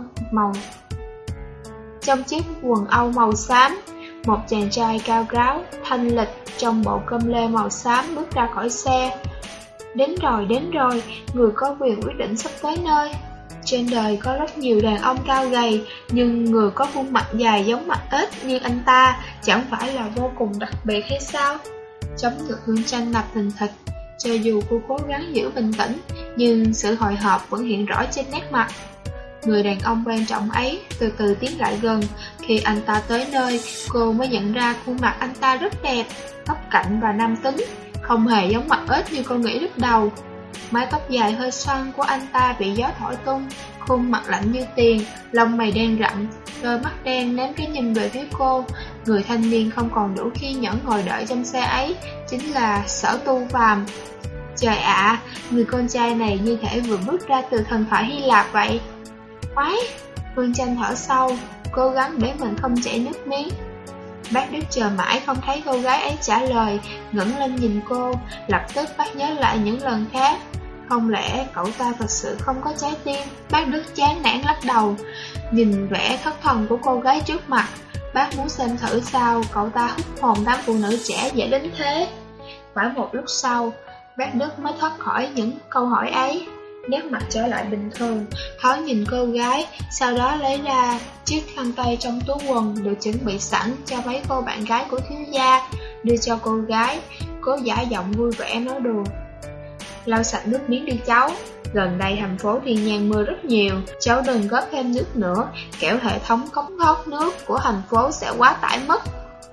quần âu màu xám. Một chàng trai cao ráo, thanh lịch trong bộ cơm lê màu xám bước ra khỏi xe. Đến rồi, người có quyền quyết định sắp tới nơi. Trên đời có rất nhiều đàn ông cao gầy, nhưng người có khuôn mặt dài giống mặt ếch như anh ta chẳng phải là vô cùng đặc biệt hay sao? Chống ngực Hương Tranh đập thình thịch. Cho dù cô cố gắng giữ bình tĩnh, nhưng sự hồi hộp vẫn hiện rõ trên nét mặt. Người đàn ông quan trọng ấy từ từ tiến lại gần. Khi anh ta tới nơi, cô mới nhận ra khuôn mặt anh ta rất đẹp, tóc cạnh và nam tính, không hề giống mặt ếch như cô nghĩ lúc đầu. Mái tóc dài hơi xoăn của anh ta bị gió thổi tung, khuôn mặt lạnh như tiền, lông mày đen rậm, đôi mắt đen ném cái nhìn về phía cô. Người thanh niên không còn đủ kiên nhẫn ngồi đợi trong xe ấy, chính là Sở Tu Phàm. Trời ạ, người con trai này như thể vừa bước ra từ thần thoại Hy Lạp vậy. Khoái, Hương Tranh thở sâu, cố gắng để mình không chảy nước miếng. Bác Đức chờ mãi không thấy cô gái ấy trả lời, ngẩng lên nhìn cô, lập tức bác nhớ lại những lần khác. Không lẽ cậu ta thật sự không có trái tim? Bác Đức chán nản lắc đầu, nhìn vẻ thất thần của cô gái trước mặt. Bác muốn xem thử sao cậu ta hút hồn đám phụ nữ trẻ dễ đến thế. Phải một lúc sau, bác Đức mới thoát khỏi những câu hỏi ấy. Nét mặt trở lại bình thường, thoáng nhìn cô gái, sau đó lấy ra chiếc khăn tay trong túi quần được chuẩn bị sẵn cho mấy cô bạn gái của thiếu gia, đưa cho cô gái. cố giả giọng vui vẻ nói đùa. Lau sạch nước miếng đi cháu. Gần đây thành phố Thiên Nhang mưa rất nhiều, cháu đừng góp thêm nước nữa, kẻo hệ thống cống thoát nước của thành phố sẽ quá tải mất.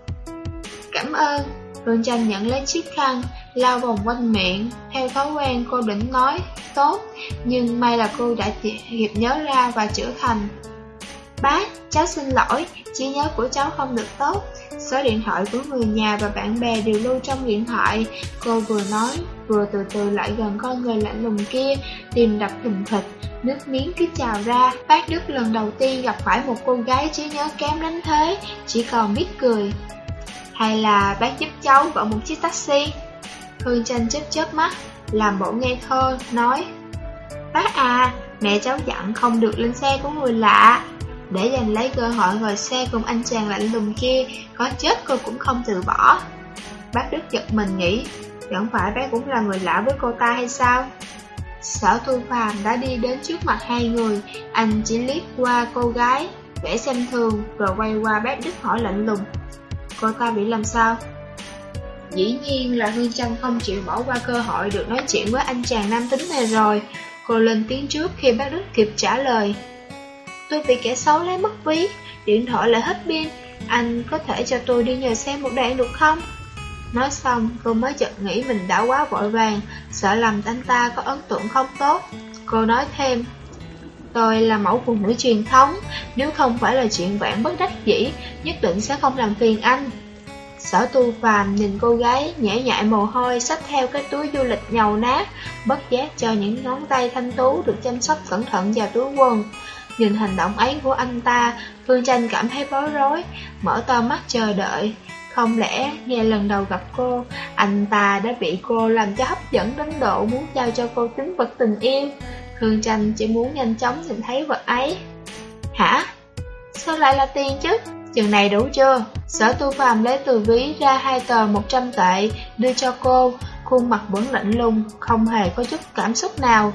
Cảm ơn. Hương Tranh nhận lấy chiếc khăn, lau vòng quanh miệng. Theo thói quen cô định nói tốt, nhưng may là cô đã kịp nhớ ra và chữa thành. Bác, cháu xin lỗi, trí nhớ của cháu không được tốt. Số điện thoại của người nhà và bạn bè đều lưu trong điện thoại. Cô vừa nói, vừa từ từ lại gần con người lạnh lùng kia, tim đập thình thịch, nước miếng cứ trào ra. Bác Đức lần đầu tiên gặp phải một cô gái trí nhớ kém đến thế, chỉ còn biết cười. Hay là bác giúp cháu gọi một chiếc taxi? Hương Tranh chớp mắt, làm bộ ngây thơ, nói: Bác à, mẹ cháu dặn không được lên xe của người lạ. Để giành lấy cơ hội ngồi xe cùng anh chàng lạnh lùng kia, có chết cô cũng không từ bỏ. Bác Đức giật mình nghĩ, chẳng phải bác cũng là người lạ với cô ta hay sao? Sở Thu Phàm đã đi đến trước mặt hai người, anh chỉ liếc qua cô gái, vẻ xem thường, rồi quay qua bác Đức hỏi lạnh lùng: Cô ta bị làm sao? Dĩ nhiên là Hương Tranh không chịu bỏ qua cơ hội được nói chuyện với anh chàng nam tính này rồi. Cô lên tiếng trước khi bác Đức kịp trả lời: Tôi bị kẻ xấu lấy mất ví, điện thoại lại hết pin, anh có thể cho tôi đi nhờ xe một đoạn được không? Nói xong, cô mới chợt nghĩ mình đã quá vội vàng, sợ làm anh ta có ấn tượng không tốt. Cô nói thêm: Tôi là mẫu phụ nữ truyền thống, nếu không phải là chuyện vạn bất đắc dĩ, nhất định sẽ không làm phiền anh. Sở Tu Phàm nhìn cô gái nhễ nhại mồ hôi xách theo cái túi du lịch nhầu nát, bất giác cho những ngón tay thanh tú được chăm sóc cẩn thận vào túi quần. Nhìn hành động ấy của anh ta, Hương Tranh cảm thấy bối rối, mở to mắt chờ đợi. Không lẽ nghe lần đầu gặp cô, anh ta đã bị cô làm cho hấp dẫn đến độ muốn trao cho cô tín vật tình yêu? Hương Tranh chỉ muốn nhanh chóng nhìn thấy vật ấy. Hả? Sao lại là tiền chứ? Chừng này đủ chưa? Sở Tu Phàm lấy từ ví ra 2 tờ 100 tệ, đưa cho cô, khuôn mặt vẫn lạnh lùng, không hề có chút cảm xúc nào.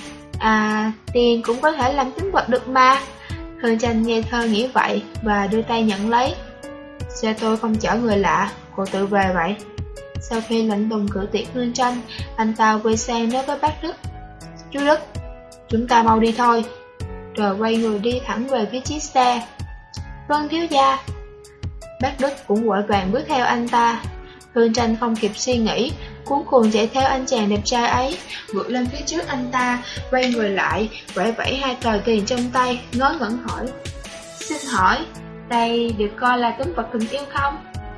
À, tiền cũng có thể làm tín vật được mà. Hương Tranh ngây thơ nghĩ vậy và đưa tay nhận lấy. Xe tôi không chở người lạ, cô tự về vậy. Sau khi lạnh lùng cự tuyệt Hương Tranh, anh ta quay sang nói với bác Đức: Chú Đức, chúng ta mau đi thôi. Rồi quay người đi thẳng về phía chiếc xe. Vâng thiếu gia. Bác Đức cũng vội vàng bước theo anh ta. Hương Tranh không kịp suy nghĩ, cuống cuồng chạy theo anh chàng đẹp trai ấy, vượt lên phía trước anh ta, quay người lại, vẫy vẫy 2 tờ tiền trong tay, ngớ ngẩn hỏi: Xin hỏi, đây được coi là tín vật tình yêu không?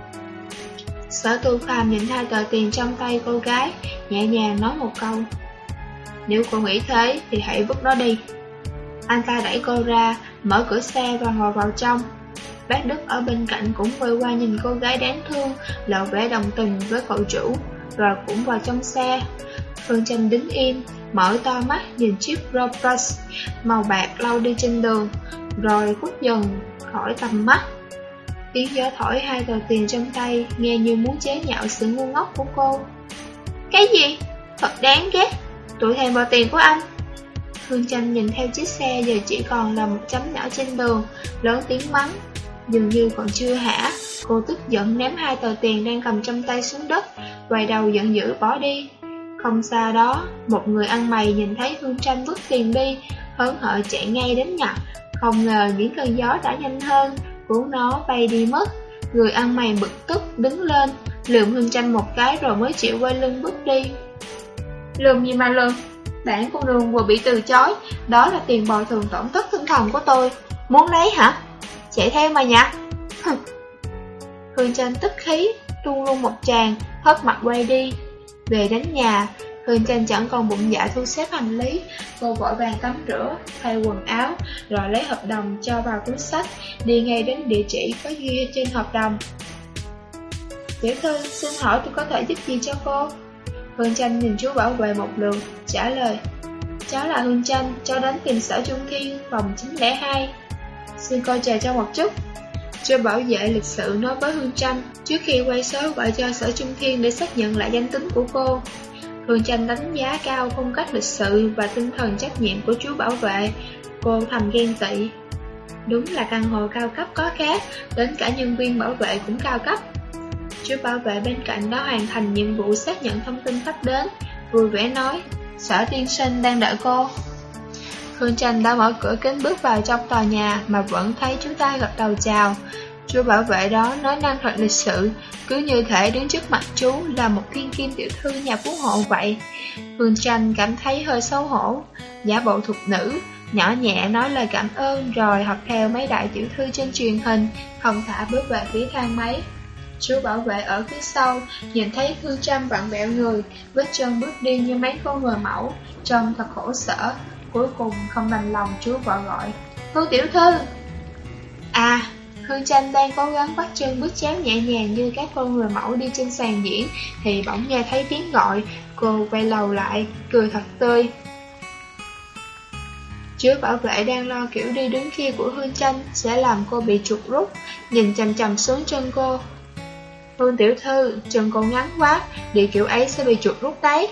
Sở Tu Phàm nhìn 2 tờ tiền trong tay cô gái, nhẹ nhàng nói một câu: Nếu cô nghĩ thế thì hãy vứt nó đi. Anh ta đẩy cô ra, mở cửa xe và ngồi vào trong. Bác Đức ở bên cạnh cũng quay qua nhìn cô gái đáng thương, lộ vẻ đồng tình với cậu chủ, rồi cũng vào trong xe. Hương Tranh đứng im, mở to mắt nhìn chiếc Rolls màu bạc lao đi trên đường, rồi khuất dần khỏi tầm mắt. Tiếng gió thổi 2 tờ tiền trong tay, nghe như muốn chế nhạo sự ngu ngốc của cô. Cái gì? Thật đáng ghét, tụi thèm vào tiền của anh. Hương Tranh nhìn theo chiếc xe giờ chỉ còn là một chấm nhỏ trên đường, lớn tiếng mắng. Dường như còn chưa hả, cô tức giận ném 2 tờ tiền đang cầm trong tay xuống đất, quay đầu giận dữ bỏ đi. Không xa đó, một người ăn mày nhìn thấy Hương Tranh vứt tiền đi, hớn hở chạy ngay đến nhặt. Không ngờ những cơn gió đã nhanh hơn, cuốn nó bay đi mất. Người ăn mày bực tức đứng lên, lườm Hương Tranh một cái rồi mới chịu quay lưng bước đi. Lườm gì mà lườm? Bản con đường vừa bị từ chối, đó là tiền bồi thường tổn thất tinh thần của tôi. Muốn lấy hả? Chạy theo mà nhặt. Hương Tranh tức khí, tung luôn một tràng, hất mặt quay đi. Về đến nhà, Hương Tranh chẳng còn bụng dạ thu xếp hành lý. Cô vội vàng tắm rửa, thay quần áo, rồi lấy hợp đồng cho vào túi xách, đi ngay đến địa chỉ có ghi trên hợp đồng. Tiểu thư, xin hỏi tôi có thể giúp gì cho cô? Hương Tranh nhìn chú bảo vệ một lượt, trả lời: Cháu là Hương Tranh, cháu đến tìm Sở Trung Thiên, phòng 902. Xin cô chờ cho một chút. Chú bảo vệ lịch sự nói với Hương Tranh, trước khi quay số gọi cho Sở Trung Thiên để xác nhận lại danh tính của cô. Hương Tranh đánh giá cao phong cách lịch sự và tinh thần trách nhiệm của chú bảo vệ. Cô thầm ghen tị. Đúng là căn hộ cao cấp có khác, đến cả nhân viên bảo vệ cũng cao cấp. Chú bảo vệ bên cạnh đã hoàn thành nhiệm vụ xác nhận thông tin khách đến, vui vẻ nói, Sở tiên sinh đang đợi cô. Hương Tranh đã mở cửa kính bước vào trong tòa nhà mà vẫn thấy chú ta gật đầu chào. Chú bảo vệ đó nói năng thật lịch sự, cứ như thể đứng trước mặt chú là một thiên kim tiểu thư nhà phú hộ vậy. Hương Tranh cảm thấy hơi xấu hổ, giả bộ thục nữ, nhỏ nhẹ nói lời cảm ơn rồi học theo mấy đại tiểu thư trên truyền hình, không thả bước về phía thang máy. Chú bảo vệ ở phía sau, nhìn thấy Hương Tranh vặn vẹo người, vết chân bước đi như mấy con người mẫu, trông thật khổ sở. Cuối cùng không đành lòng, chú vợ gọi, Hương tiểu thư. À, Hương Tranh đang cố gắng bắt chân bước chéo nhẹ nhàng như các con người mẫu đi trên sàn diễn, thì bỗng nghe thấy tiếng gọi. Cô quay đầu lại, cười thật tươi. Chú bảo vệ đang lo kiểu đi đứng kia của Hương Tranh sẽ làm cô bị chuột rút, nhìn chằm chằm xuống chân cô. Hương tiểu thư, chân cô ngắn quá, đi kiểu ấy sẽ bị chuột rút đấy.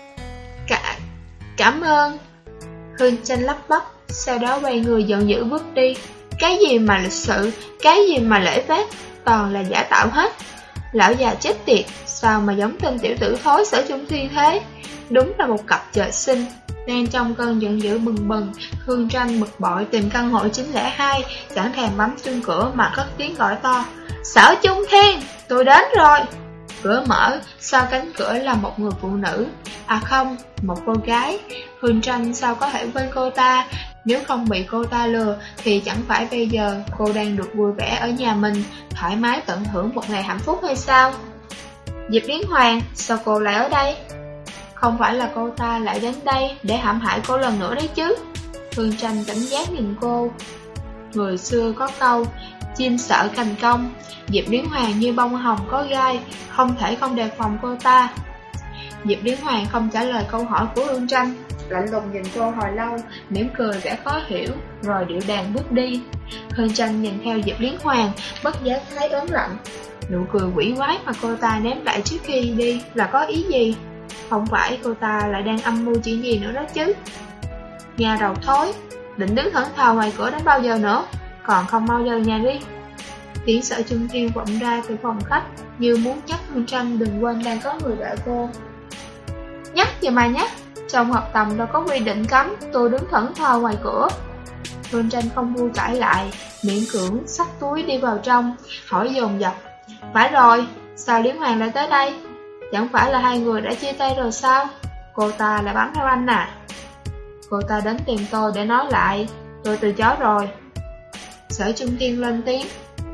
Cảm ơn. Hương Tranh lắp bắp, sau đó quay người giận dữ bước đi. Cái gì mà lịch sự, cái gì mà lễ phép, toàn là giả tạo hết. Lão già chết tiệt, sao mà giống tên tiểu tử thối Sở Trung Thiên thế? Đúng là một cặp trời sinh. Đang trong cơn giận dữ bừng bừng, Hương Tranh bực bội tìm căn hộ 902, chẳng thèm bấm chuông cửa mà cất tiếng gọi to, Sở Trung Thiên, tôi đến rồi. Cửa mở, sau cánh cửa là một người phụ nữ. À không, một cô gái. Hương Tranh sao có thể quên cô ta? Nếu không bị cô ta lừa thì chẳng phải bây giờ cô đang được vui vẻ ở nhà mình, thoải mái tận hưởng một ngày hạnh phúc hay sao? Diệp Liên Hoàng, sao cô lại ở đây? Không phải là cô ta lại đến đây để hãm hại cô lần nữa đấy chứ? Hương Tranh cảnh giác nhìn cô. Người xưa có câu, chim sợ cành cong. Diệp Liên Hoàng như bông hồng có gai, không thể không đề phòng cô ta. Diệp Liên Hoàng không trả lời câu hỏi của Hương Tranh, lạnh lùng nhìn cô hồi lâu, mỉm cười vẻ khó hiểu, rồi điệu đàn bước đi. Hương Tranh nhìn theo Diệp Liên Hoàng, bất giác thấy ớn lạnh. Nụ cười quỷ quái mà cô ta ném lại trước khi đi là có ý gì? Không phải cô ta lại đang âm mưu chuyện gì nữa đó chứ? Nhà đầu thối, định đứng thẫn thờ ngoài cửa đến bao giờ nữa? Còn không mau giờ nhà đi. Tiếng Sở Trung Thiên vọng ra từ phòng khách, như muốn nhắc Hương Tranh đừng quên đang có người đợi cô. Nhắc gì mà nhắc, trong hợp đồng đâu có quy định cấm tôi đứng thẫn thờ ngoài cửa. Hương Tranh không vui cãi lại, miễn cưỡng xách túi đi vào trong, hỏi dồn dập, phải rồi, sao Liên Hoàng lại tới đây? Chẳng phải là hai người đã chia tay rồi sao? Cô ta lại bắn theo anh à? Cô ta đến tìm tôi để nói lại, tôi từ chối rồi. Sở Trung Thiên lên tiếng.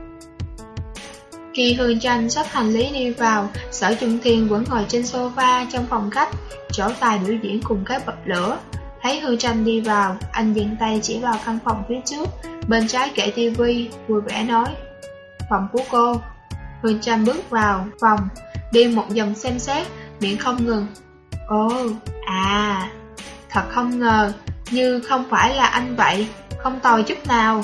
Khi Hương Tranh xách hành lý đi vào, Sở Trung Thiên vẫn ngồi trên sofa trong phòng khách, trổ tài biểu diễn cùng cái bật lửa. Thấy Hương Tranh đi vào, anh dừng tay chỉ vào căn phòng phía trước, bên trái kệ tivi, vui vẻ nói, phòng của cô. Hương Tranh bước vào phòng, đi một vòng xem xét, miệng không ngừng. Ồ, à, thật không ngờ, như không phải là anh vậy, không tồi chút nào.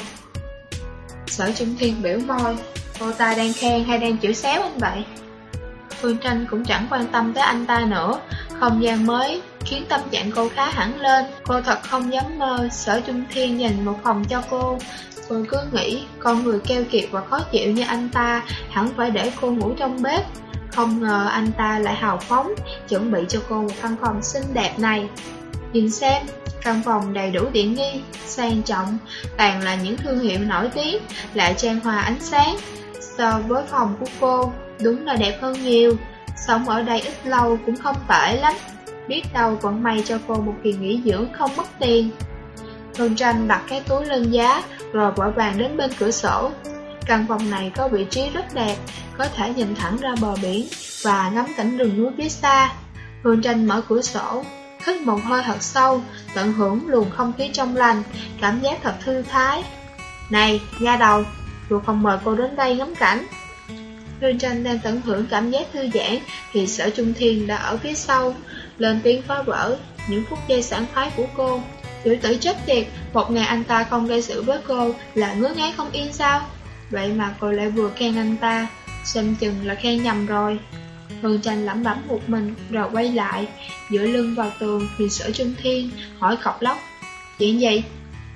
Sở Trung Thiên biểu môi, cô ta đang khen hay đang chửi xéo anh vậy? Hương Tranh cũng chẳng quan tâm tới anh ta nữa. Không gian mới khiến tâm trạng cô khá hẳn lên. Cô thật không dám mơ Sở Trung Thiên dành một phòng cho cô. Cô cứ nghĩ con người keo kiệt và khó chịu như anh ta hẳn phải để cô ngủ trong bếp. Không ngờ anh ta lại hào phóng chuẩn bị cho cô một căn phòng xinh đẹp này. Nhìn xem, căn phòng đầy đủ tiện nghi, sang trọng, toàn là những thương hiệu nổi tiếng, lại trang hòa ánh sáng. So với phòng của cô, đúng là đẹp hơn nhiều. Sống ở đây ít lâu cũng không tệ lắm. Biết đâu vẫn may cho cô một kỳ nghỉ dưỡng không mất tiền. Hương Tranh đặt cái túi lên giá, rồi vội vàng đến bên cửa sổ. Căn phòng này có vị trí rất đẹp, có thể nhìn thẳng ra bờ biển và ngắm cảnh rừng núi phía xa. Hương Tranh mở cửa sổ, hít một hơi thật sâu, tận hưởng luồng không khí trong lành, cảm giác thật thư thái. Này, nha đầu, tôi không mời cô đến đây ngắm cảnh. Hương Tranh đang tận hưởng cảm giác thư giãn thì Sở Trung Thiên đã ở phía sau, lên tiếng phá vỡ những phút giây sảng khoái của cô. Tiểu tử chết tiệt, một ngày anh ta không gây sự với cô là ngứa ngáy không yên sao? Vậy mà cô lại vừa khen anh ta, xem chừng là khen nhầm rồi. Hương Tranh lẩm bẩm một mình rồi quay lại, dựa lưng vào tường thì Sở Trung Thiên hỏi khóc lóc, chuyện gì?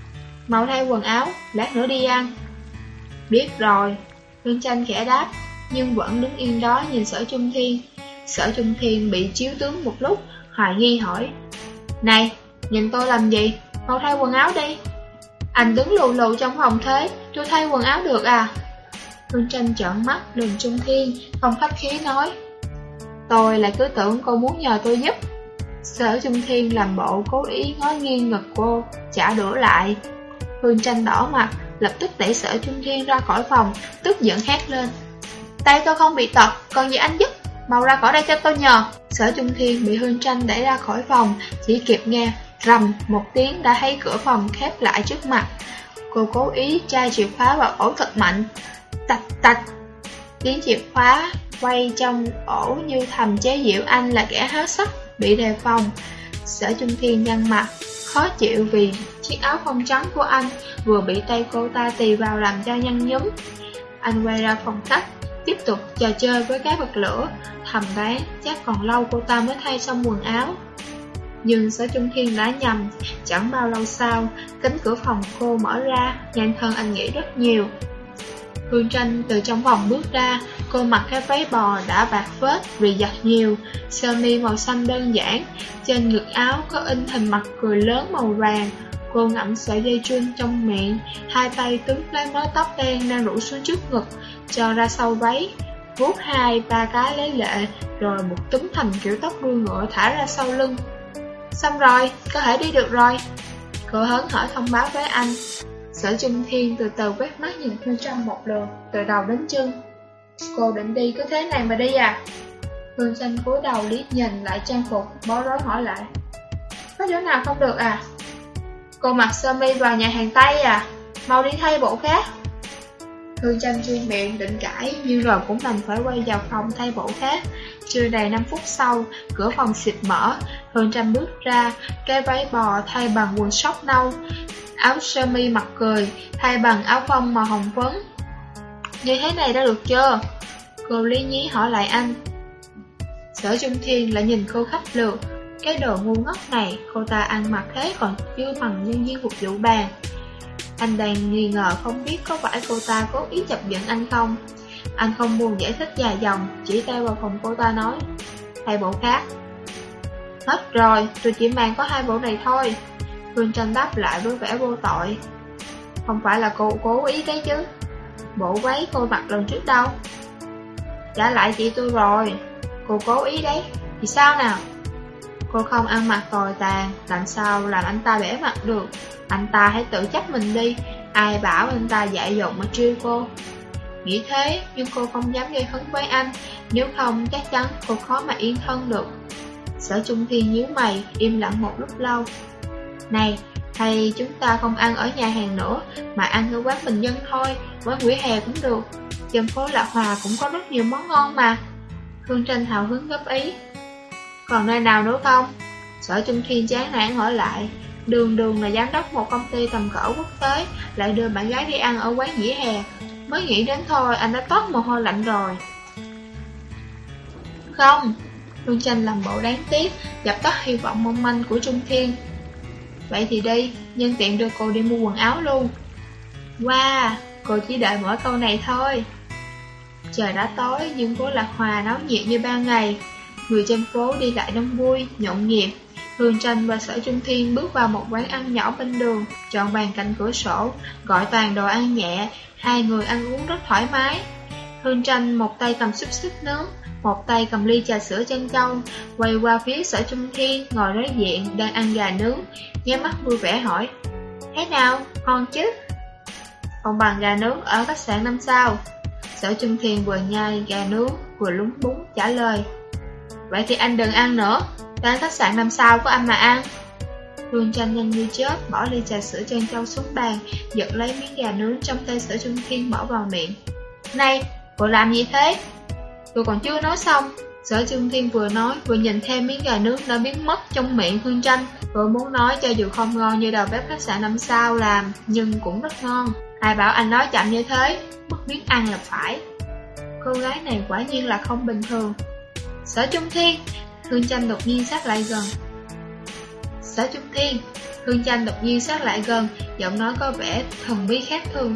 Mau thay quần áo, lát nữa đi ăn. Biết rồi, Hương Tranh khẽ đáp. nhưng vẫn đứng yên đó nhìn Sở Trung Thiên. Sở Trung Thiên bị chiếu tướng một lúc, hoài nghi hỏi: Này, nhìn tôi làm gì? Mau thay quần áo đi. Anh đứng lù lù trong phòng thế, tôi thay quần áo được à? Hương Tranh trợn mắt nhìn Trung Thiên, không khách khí nói: Tôi lại cứ tưởng cô muốn nhờ tôi giúp. Sở Trung Thiên làm bộ cố ý ngó nghiêng ngực cô, trả đũa lại. Hương Tranh đỏ mặt, lập tức đẩy Sở Trung Thiên ra khỏi phòng, tức giận hét lên: Tay tôi không bị tật, còn gì anh giúp? Mau ra khỏi đây cho tôi nhờ. Sở Trung Thiên bị Hương Tranh đẩy ra khỏi phòng, chỉ kịp nghe rầm một tiếng đã thấy cửa phòng khép lại trước mặt. Cô cố ý tra chìa khóa vào ổ thật mạnh. Tạch tạch, tiếng chìa khóa quay trong ổ như thầm chế giễu anh là kẻ háo sắc bị đề phòng. Sở Trung Thiên nhăn mặt, khó chịu vì chiếc áo phông trắng của anh vừa bị tay cô ta tì vào làm cho nhăn nhúm. Anh quay ra phòng khách, tiếp tục trò chơi với cái bật lửa, thầm đoán chắc còn lâu cô ta mới thay xong quần áo. Nhưng Sở Trung Thiên đã nhầm, chẳng bao lâu sau, cánh cửa phòng cô mở ra, nhanh hơn anh nghĩ rất nhiều. Hương Tranh từ trong phòng bước ra, cô mặc cái váy bò đã bạc phết vì giặt nhiều, sơ mi màu xanh đơn giản, trên ngực áo có in hình mặt cười lớn màu vàng. Cô ngậm sợi dây chuyền trong miệng, hai tay túm lấy mớ tóc đen đang rủ xuống trước ngực, cho ra sau váy, vuốt 2-3 cái lấy lệ, rồi một túm thành kiểu tóc đuôi ngựa thả ra sau lưng. Xong rồi, có thể đi được rồi. Cô hớn hở thông báo với anh. Sở Trung Thiên từ từ quét mắt nhìn Hương Tranh một lượt, từ đầu đến chân. Cô định đi cứ thế này mà đi à? Hương Tranh cúi đầu liếc nhìn lại trang phục, bối rối hỏi lại: Có chỗ nào không được à? Cô mặc sơ mi vào nhà hàng Tây à? Mau đi thay bộ khác. Hương Tranh chuyên miệng định cãi, nhưng rồi cũng đành phải quay vào phòng thay bộ khác. Chưa đầy 5 phút sau, cửa phòng xịt mở, Hương Tranh bước ra, cái váy bò thay bằng quần sóc nâu, áo sơ mi mặt cười thay bằng áo phông màu hồng phấn. Như thế này đã được chưa? Cô lý nhí hỏi lại anh. Sở Trung Thiên lại nhìn cô khách lượt. Cái đồ ngu ngốc này, cô ta ăn mặc thế còn chưa bằng nhân viên phục vụ bàn. Anh đang nghi ngờ không biết có phải cô ta cố ý chọc giận anh không. Anh không buồn giải thích dài dòng, chỉ tay vào phòng cô ta nói: Thay bộ khác. Hết rồi, tôi chỉ mang có 2 bộ này thôi. Hương Tranh đáp lại với vẻ vô tội: Không phải là cô cố ý đấy chứ? Bộ váy cô mặc lần trước đâu? Trả lại chị tôi rồi. Cô cố ý đấy, thì sao nào? Cô không ăn mặc tồi tàn, làm sao làm anh ta bẻ mặt được? Anh ta hãy tự trách mình đi, ai bảo anh ta dại dột mà trêu cô. Nghĩ thế, nhưng cô không dám gây hấn với anh, nếu không chắc chắn cô khó mà yên thân được. Sở Trung Thiên nhíu mày, im lặng một lúc lâu. Này, hay chúng ta không ăn ở nhà hàng nữa, mà ăn ở quán bình dân thôi, quán vỉa hè cũng được. Trên phố Lạc Hòa cũng có rất nhiều món ngon mà. Hương Tranh hào hứng góp ý. Còn nơi nào nữa không? Sở Trung Thiên chán nản hỏi lại. Đường là giám đốc một công ty tầm cỡ quốc tế, lại đưa bạn gái đi ăn ở quán vỉa hè. Mới nghĩ đến thôi, anh đã toát mồ hôi lạnh rồi. Không. Hương Tranh làm bộ đáng tiếc, dập tắt hy vọng mong manh của Trung Thiên. Vậy thì đi, nhân tiện đưa cô đi mua quần áo luôn. Wow, cô chỉ đợi mỗi câu này thôi. Trời đã tối nhưng phố Lạc Hòa náo nhiệt như ban ngày. Người trên phố đi lại đông vui, nhộn nhịp. Hương Tranh và Sở Trung Thiên bước vào một quán ăn nhỏ bên đường, chọn bàn cạnh cửa sổ, gọi toàn đồ ăn nhẹ. Hai người ăn uống rất thoải mái. Hương Tranh một tay cầm xúc xích nướng, một tay cầm ly trà sữa trân châu, quay qua phía Sở Trung Thiên ngồi đối diện đang ăn gà nướng, nháy mắt vui vẻ hỏi: Thế nào, ngon chứ? Còn bằng gà nướng ở khách sạn 5 sao. Sở Trung Thiên vừa nhai gà nướng vừa lúng búng trả lời: Vậy thì anh đừng ăn nữa, đến khách sạn 5 sao của anh mà ăn. Hương Tranh nhanh như chớp bỏ ly trà sữa trân châu xuống bàn, giật lấy miếng gà nướng trong tay Sở Trung Thiên bỏ vào miệng. Này, cô làm gì thế? Tôi còn chưa nói xong. Sở Trung Thiên vừa nói vừa nhìn thêm miếng gà nướng đã biến mất trong miệng Hương Tranh. Cô muốn nói cho dù không ngon như đầu bếp khách sạn 5 sao làm, nhưng cũng rất ngon. Ai bảo anh nói chậm như thế, mất miếng ăn là phải. Cô gái này quả nhiên là không bình thường. Sở Trung Thiên. Hương Tranh đột nhiên sát lại gần. Sở Trung Thiên. Hương Tranh đột nhiên sát lại gần, giọng nói có vẻ thần bí khác thường.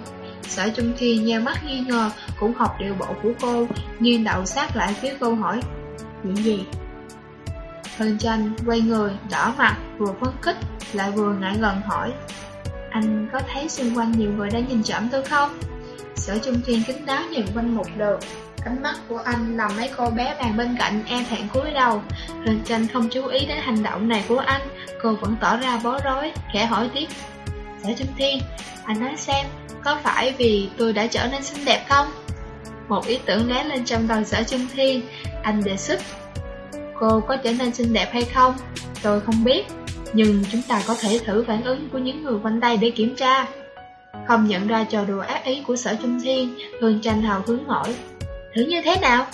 Sở Trung Thiên nheo mắt nghi ngờ, cũng học điệu bộ của cô, nghiêng đầu sát lại phía cô hỏi: chuyện gì? Hương Tranh quay người, đỏ mặt, vừa phấn khích, lại vừa ngại ngần hỏi: anh có thấy xung quanh nhiều người đang nhìn trộm tôi không? Sở Trung Thiên kín đáo nhìn quanh một lượt, ánh mắt của anh làm mấy cô bé bàn bên cạnh e thẹn cúi đầu. Hương Tranh không chú ý đến hành động này của anh, cô vẫn tỏ ra bối rối, khẽ hỏi tiếp: Sở Trung Thiên, anh nói xem, có phải vì tôi đã trở nên xinh đẹp không? Một ý tưởng lóe lên trong đầu Sở Trung Thiên, anh đề xuất: cô có trở nên xinh đẹp hay không? Tôi không biết, nhưng chúng ta có thể thử phản ứng của những người quanh đây để kiểm tra. Không nhận ra trò đùa ác ý của Sở Trung Thiên, Hương Tranh hào hứng hỏi: thử như thế nào?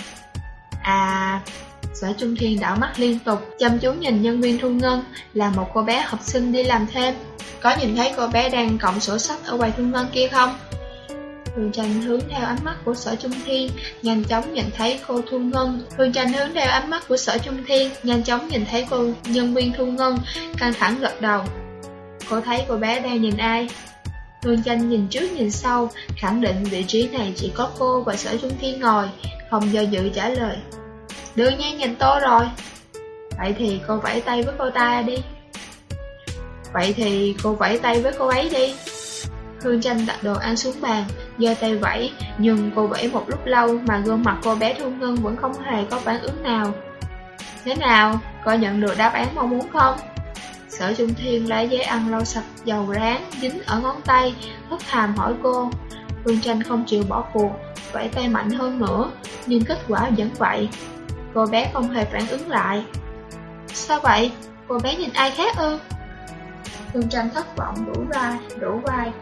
Sở Trung Thiên đảo mắt liên tục, chăm chú nhìn nhân viên thu ngân, là một cô bé học sinh đi làm thêm. Có nhìn thấy cô bé đang cộng sổ sách ở quầy thu ngân kia không? Hương Tranh hướng theo ánh mắt của Sở Trung Thiên, nhanh chóng nhìn thấy cô thu ngân. Hương Tranh hướng theo ánh mắt của Sở Trung Thiên, nhanh chóng nhìn thấy cô nhân viên thu ngân, căng thẳng gật đầu. Cô thấy cô bé đang nhìn ai? Hương Tranh nhìn trước nhìn sau, khẳng định vị trí này chỉ có cô và Sở Trung Thiên ngồi, không do dự trả lời: đương nhiên nhìn tôi rồi. Vậy thì cô vẫy tay với cô ta đi. Vậy thì cô vẫy tay với cô ấy đi. Hương Tranh đặt đồ ăn xuống bàn, giơ tay vẫy, nhưng cô vẫy một lúc lâu mà gương mặt cô bé thu ngân vẫn không hề có phản ứng nào. Thế nào, cô nhận được đáp án mong muốn không? Sở Trung Thiên lấy giấy ăn lau sạch dầu rán dính ở ngón tay, hất hàm hỏi cô. Hương Tranh không chịu bỏ cuộc, vẫy tay mạnh hơn nữa, nhưng kết quả vẫn vậy. Cô bé không hề phản ứng lại. Sao vậy? Cô bé nhìn ai khác ư? Hương Tranh thất vọng rũ vai.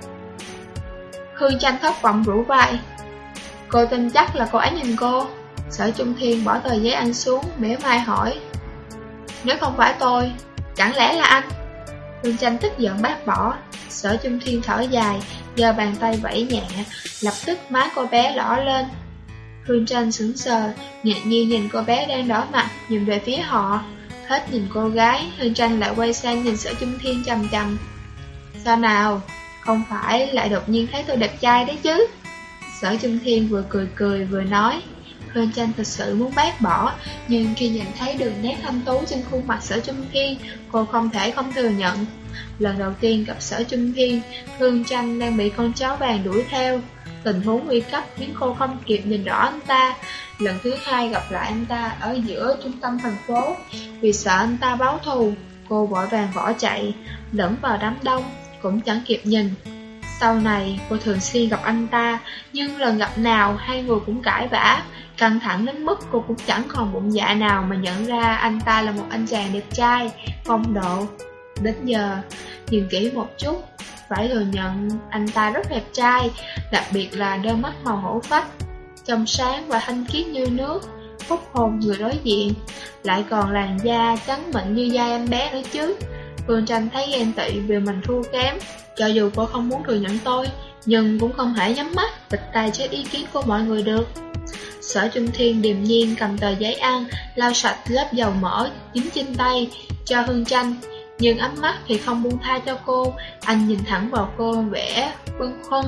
Hương Tranh thất vọng rũ vai. Cô tin chắc là cô ấy nhìn cô. Sở Trung Thiên bỏ tờ giấy ăn xuống, mỉa mai hỏi: nếu không phải tôi, chẳng lẽ là anh? Hương Tranh tức giận bác bỏ. Sở Trung Thiên thở dài, giơ bàn tay vẫy nhẹ, lập tức má cô bé đỏ lên. Hương Tranh sững sờ, ngạc nhiên nhìn cô bé đang đỏ mặt, nhìn về phía họ. Hết nhìn cô gái, Hương Tranh lại quay sang nhìn Sở Trung Thiên chằm chằm. Sao nào, không phải lại đột nhiên thấy tôi đẹp trai đấy chứ? Sở Trung Thiên vừa cười vừa nói. Hương Tranh thực sự muốn bác bỏ, nhưng khi nhìn thấy đường nét thanh tú trên khuôn mặt Sở Trung Thiên, cô không thể không thừa nhận. Lần đầu tiên gặp Sở Trung Thiên, Hương Tranh đang bị con chó vàng đuổi theo. Tình huống nguy cấp khiến cô không kịp nhìn rõ anh ta. Lần thứ hai gặp lại anh ta ở giữa trung tâm thành phố, vì sợ anh ta báo thù, cô vội vàng bỏ chạy, lẫn vào đám đông, cũng chẳng kịp nhìn. Sau này cô thường xuyên gặp anh ta, nhưng lần gặp nào hai người cũng cãi vã, căng thẳng đến mức cô cũng chẳng còn bụng dạ nào mà nhận ra anh ta là một anh chàng đẹp trai, phong độ. Đến giờ, nhìn kỹ một chút, phải thừa nhận anh ta rất đẹp trai, đặc biệt là đôi mắt màu hổ phách, trong sáng và thanh khiết như nước, hút hồn người đối diện, lại còn làn da trắng mịn như da em bé nữa chứ. Hương Tranh thấy ghen tị vì mình thua kém, cho dù cô không muốn thừa nhận tôi, nhưng cũng không thể nhắm mắt bịt tai trước ý kiến của mọi người được. Sở Trung Thiên điềm nhiên cầm tờ giấy ăn, lau sạch lớp dầu mỡ dính trên tay, cho Hương Tranh, nhưng ánh mắt thì không buông tha cho cô. Anh nhìn thẳng vào cô vẻ bâng khuâng.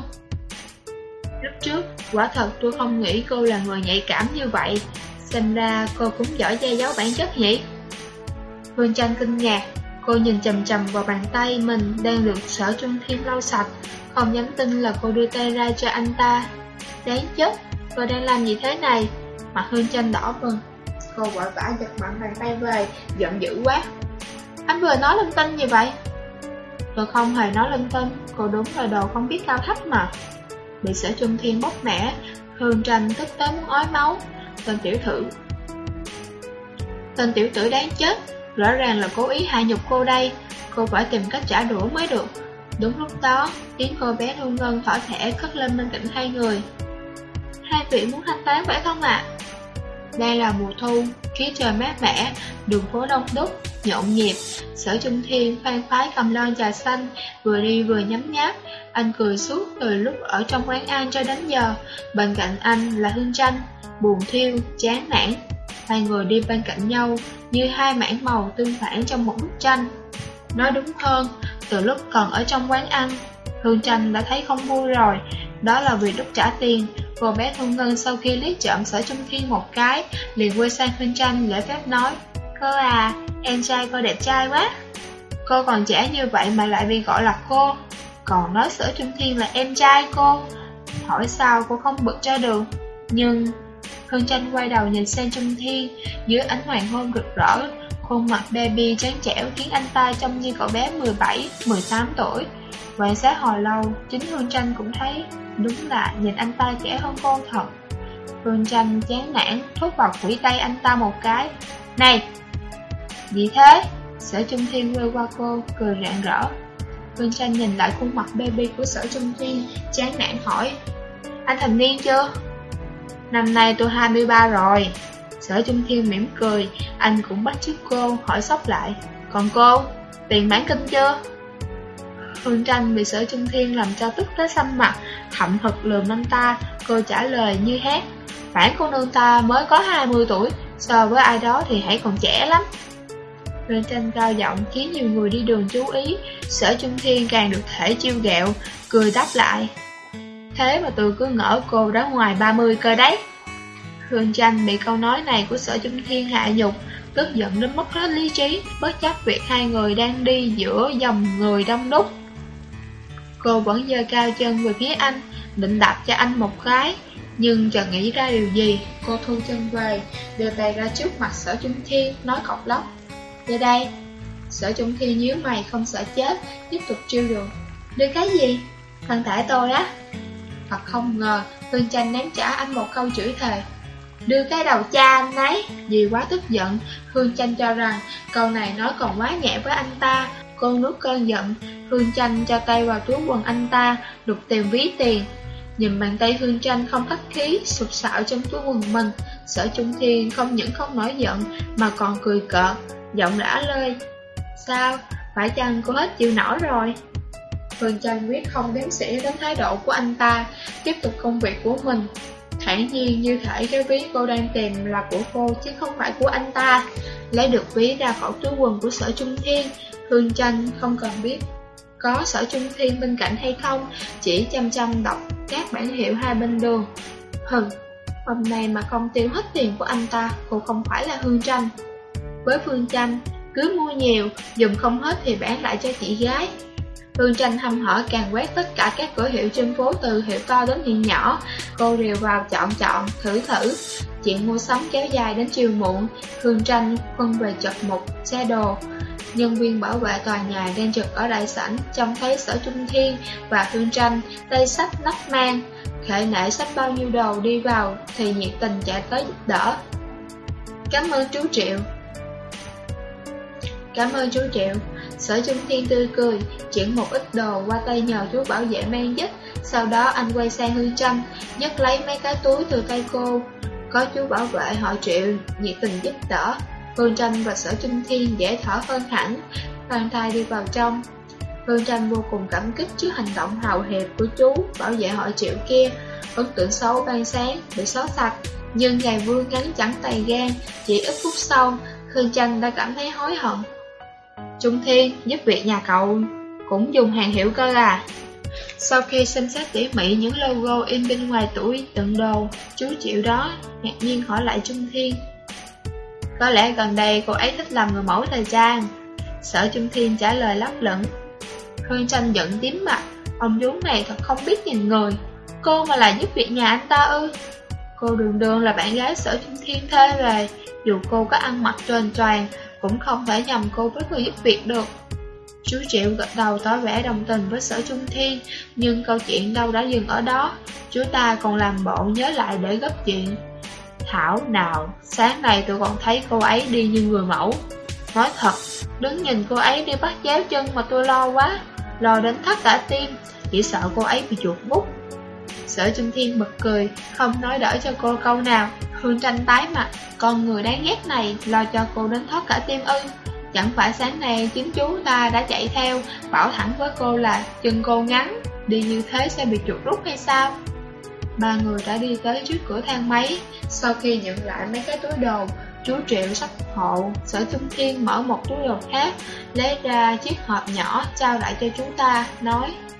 Lúc trước, quả thật tôi không nghĩ cô là người nhạy cảm như vậy, xem ra cô cũng giỏi che giấu bản chất nhỉ? Hương Tranh kinh ngạc, cô nhìn chằm chằm vào bàn tay mình đang được Sở Trung Thiên lau sạch, không dám tin là cô đưa tay ra cho anh ta. Đáng chết, cô đang làm gì thế này? Mặt Hương Tranh đỏ bừng, cô vội vã giật mạnh bàn tay về, giận dữ quát: anh vừa nói linh tinh gì vậy? Tôi không hề nói linh tinh, cô đúng là đồ không biết cao thấp mà. Bị Sở Trung Thiên bóc mẻ, Hương Tranh tức tới muốn ói máu. Tên tiểu tử đáng chết, rõ ràng là cố ý hạ nhục cô đây. Cô phải tìm cách trả đũa mới được. Đúng lúc đó, tiếng cô bé thu ngân thỏ thẻ cất lên bên cạnh hai người. Hai vị muốn thanh toán phải không ạ? Đây là mùa thu, khí trời mát mẻ, đường phố đông đúc, nhộn nhịp. Sở Trung Thiên khoan khoái cầm lon trà xanh, vừa đi vừa nhấm nháp. Anh cười suốt từ lúc ở trong quán ăn cho đến giờ. Bên cạnh anh là Hương Tranh, buồn thiêu, chán nản. Hai người đi bên cạnh nhau như hai mảng màu tương phản trong một bức tranh. Nói đúng hơn, từ lúc còn ở trong quán ăn, Hương Tranh đã thấy không vui rồi. Đó là vì lúc trả tiền. Cô bé Thu Ngân sau khi liếc trộm Sở Trung Thiên một cái, liền quay sang Hương Tranh lễ phép nói: Cô à, em trai cô đẹp trai quá. Cô còn trẻ như vậy mà lại bị gọi là cô, còn nói Sở Trung Thiên là em trai cô. Hỏi sao cô không bực cho được. Nhưng Hương Tranh quay đầu nhìn sang Trung Thiên. Dưới ánh hoàng hôn rực rỡ, khuôn mặt baby trắng trẻo khiến anh ta trông như cậu bé 17-18 tuổi. Quan sát hồi lâu, chính Hương Tranh cũng thấy đúng là nhìn anh ta trẻ hơn cô thật. Hương Tranh chán nản thúc vào khuỷu tay anh ta một cái. Này! Gì thế? Sở Trung Thiên quay qua cô, cười rạng rỡ. Hương Tranh nhìn lại khuôn mặt baby của Sở Trung Thiên, chán nản hỏi: Anh thành niên chưa? Năm nay tôi 23 rồi. Sở Trung Thiên mỉm cười, anh cũng bắt chước cô, hỏi sóc lại: Còn cô, tiền mãn kinh chưa? Hương Tranh bị Sở Trung Thiên làm cho tức tới xanh mặt, hậm hực lườm anh ta. Cô trả lời như hát: Bản cô nương ta mới có 20 tuổi, so với ai đó thì hãy còn trẻ lắm. Hương Tranh cao giọng khiến nhiều người đi đường chú ý. Sở Trung Thiên càng được thể chiêu ghẹo, cười đáp lại: Thế mà tôi cứ ngỡ cô đã ngoài 30 cơ đấy. Hương Tranh bị câu nói này của Sở Trung Thiên hạ nhục, tức giận đến mất hết lý trí, bất chấp việc hai người đang đi giữa dòng người đông đúc. Cô vẫn giơ cao chân về phía anh, định đạp cho anh một cái, nhưng chợt nghĩ ra điều gì, cô thu chân về, đưa tay ra trước mặt Sở Trung Thiên, nói cộc lốc: Đưa đây. Sở Trung Thiên nhíu mày không sợ chết, tiếp tục trêu đùa: Đưa cái gì? Thân thể tôi á. Thật không ngờ, Hương Tranh ném trả anh một câu chửi thề: Đưa cái đầu cha anh ấy. Vì quá tức giận, Hương Tranh cho rằng câu này nói còn quá nhẹ với anh ta. Cô nuốt cơn giận, Hương Tranh cho tay vào túi quần anh ta, lục tìm ví tiền. Nhìn bàn tay Hương Tranh không khách khí, sụp sạo trong túi quần mình, Sở Trung Thiên không những không nổi giận mà còn cười cợt, giọng rã lơi: Sao, phải chăng cô hết chịu nổi rồi? Hương Tranh quyết không đếm xỉa đến thái độ của anh ta, tiếp tục công việc của mình. Thản nhiên như thể cái ví cô đang tìm là của cô chứ không phải của anh ta. Lấy được ví ra khỏi túi quần của Sở Trung Thiên, Hương Tranh không cần biết có Sở Trung Thiên bên cạnh hay không, chỉ chăm chăm đọc các bản hiệu hai bên đường. Hôm nay mà không tiêu hết tiền của anh ta, cô không phải là Hương Tranh. Với Hương Tranh, cứ mua nhiều, dùng không hết thì bán lại cho chị gái. Hương Tranh hăm hở càng quét tất cả các cửa hiệu trên phố từ hiệu to đến hiệu nhỏ. Cô đều vào chọn, thử. Chuyện mua sắm kéo dài đến chiều muộn. Hương Tranh phân về chật một xe đồ. Nhân viên bảo vệ tòa nhà đang trực ở đại sảnh, trông thấy Sở Trung Thiên và Hương Tranh tay xách nách mang, khệ nệ xách bao nhiêu đồ đi vào thì nhiệt tình chạy tới giúp đỡ. Cảm ơn chú Triệu. Cảm ơn chú Triệu. Sở Trung Thiên tươi cười, chuyển một ít đồ qua tay nhờ chú bảo vệ mang giúp. Sau đó anh quay sang Hương Tranh, nhấc lấy mấy cái túi từ tay cô. Có chú bảo vệ họ Triệu nhiệt tình giúp đỡ, Hương Tranh và Sở Trung Thiên dễ thở hơn hẳn, khoan thai đi vào trong. Hương Tranh vô cùng cảm kích trước hành động hào hiệp của chú bảo vệ họ Triệu kia. Ấn tượng xấu ban sáng bị xóa sạch, nhưng ngày vui ngắn chẳng tày gan. Chỉ ít phút sau, Hương Tranh đã cảm thấy hối hận. Trung Thiên, giúp việc nhà cậu cũng dùng hàng hiệu cơ à? Sau khi xem xét tỉ mỉ những logo in bên ngoài tủ đựng đồ, chú Triệu đó ngạc nhiên hỏi lại Trung Thiên. Có lẽ gần đây cô ấy thích làm người mẫu thời trang. Sở Trung Thiên trả lời lấp lửng. Hương Tranh giận tím mặt, ông chú này thật không biết nhìn người. Cô mà là giúp việc nhà anh ta ư? Cô đường đường là bạn gái Sở Trung Thiên thuê về, dù cô có ăn mặc tròn tròn cũng không thể nhầm cô với người giúp việc được. Chú Triệu gật đầu tỏ vẻ đồng tình với Sở Trung Thiên, nhưng câu chuyện đâu đã dừng ở đó. Chú ta còn làm bộ nhớ lại để gấp chuyện. Thảo nào, sáng nay tôi còn thấy cô ấy đi như người mẫu. Nói thật, đứng nhìn cô ấy đi bắt chéo chân mà tôi lo quá, lo đến thắt cả tim, chỉ sợ cô ấy bị chuột bút. Sở Trung Thiên bật cười, không nói đỡ cho cô câu nào. Hương Tranh tái mặt, con người đáng ghét này lo cho cô đến thoát cả tim ư? Chẳng phải sáng nay chính chú ta đã chạy theo, bảo thẳng với cô là chân cô ngắn, đi như thế sẽ bị chuột rút hay sao? Ba người đã đi tới trước cửa thang máy. Sau khi nhận lại mấy cái túi đồ, chú Triệu xách hộ. Sở Trung Thiên mở một túi đồ khác, lấy ra chiếc hộp nhỏ trao lại cho chú ta, nói: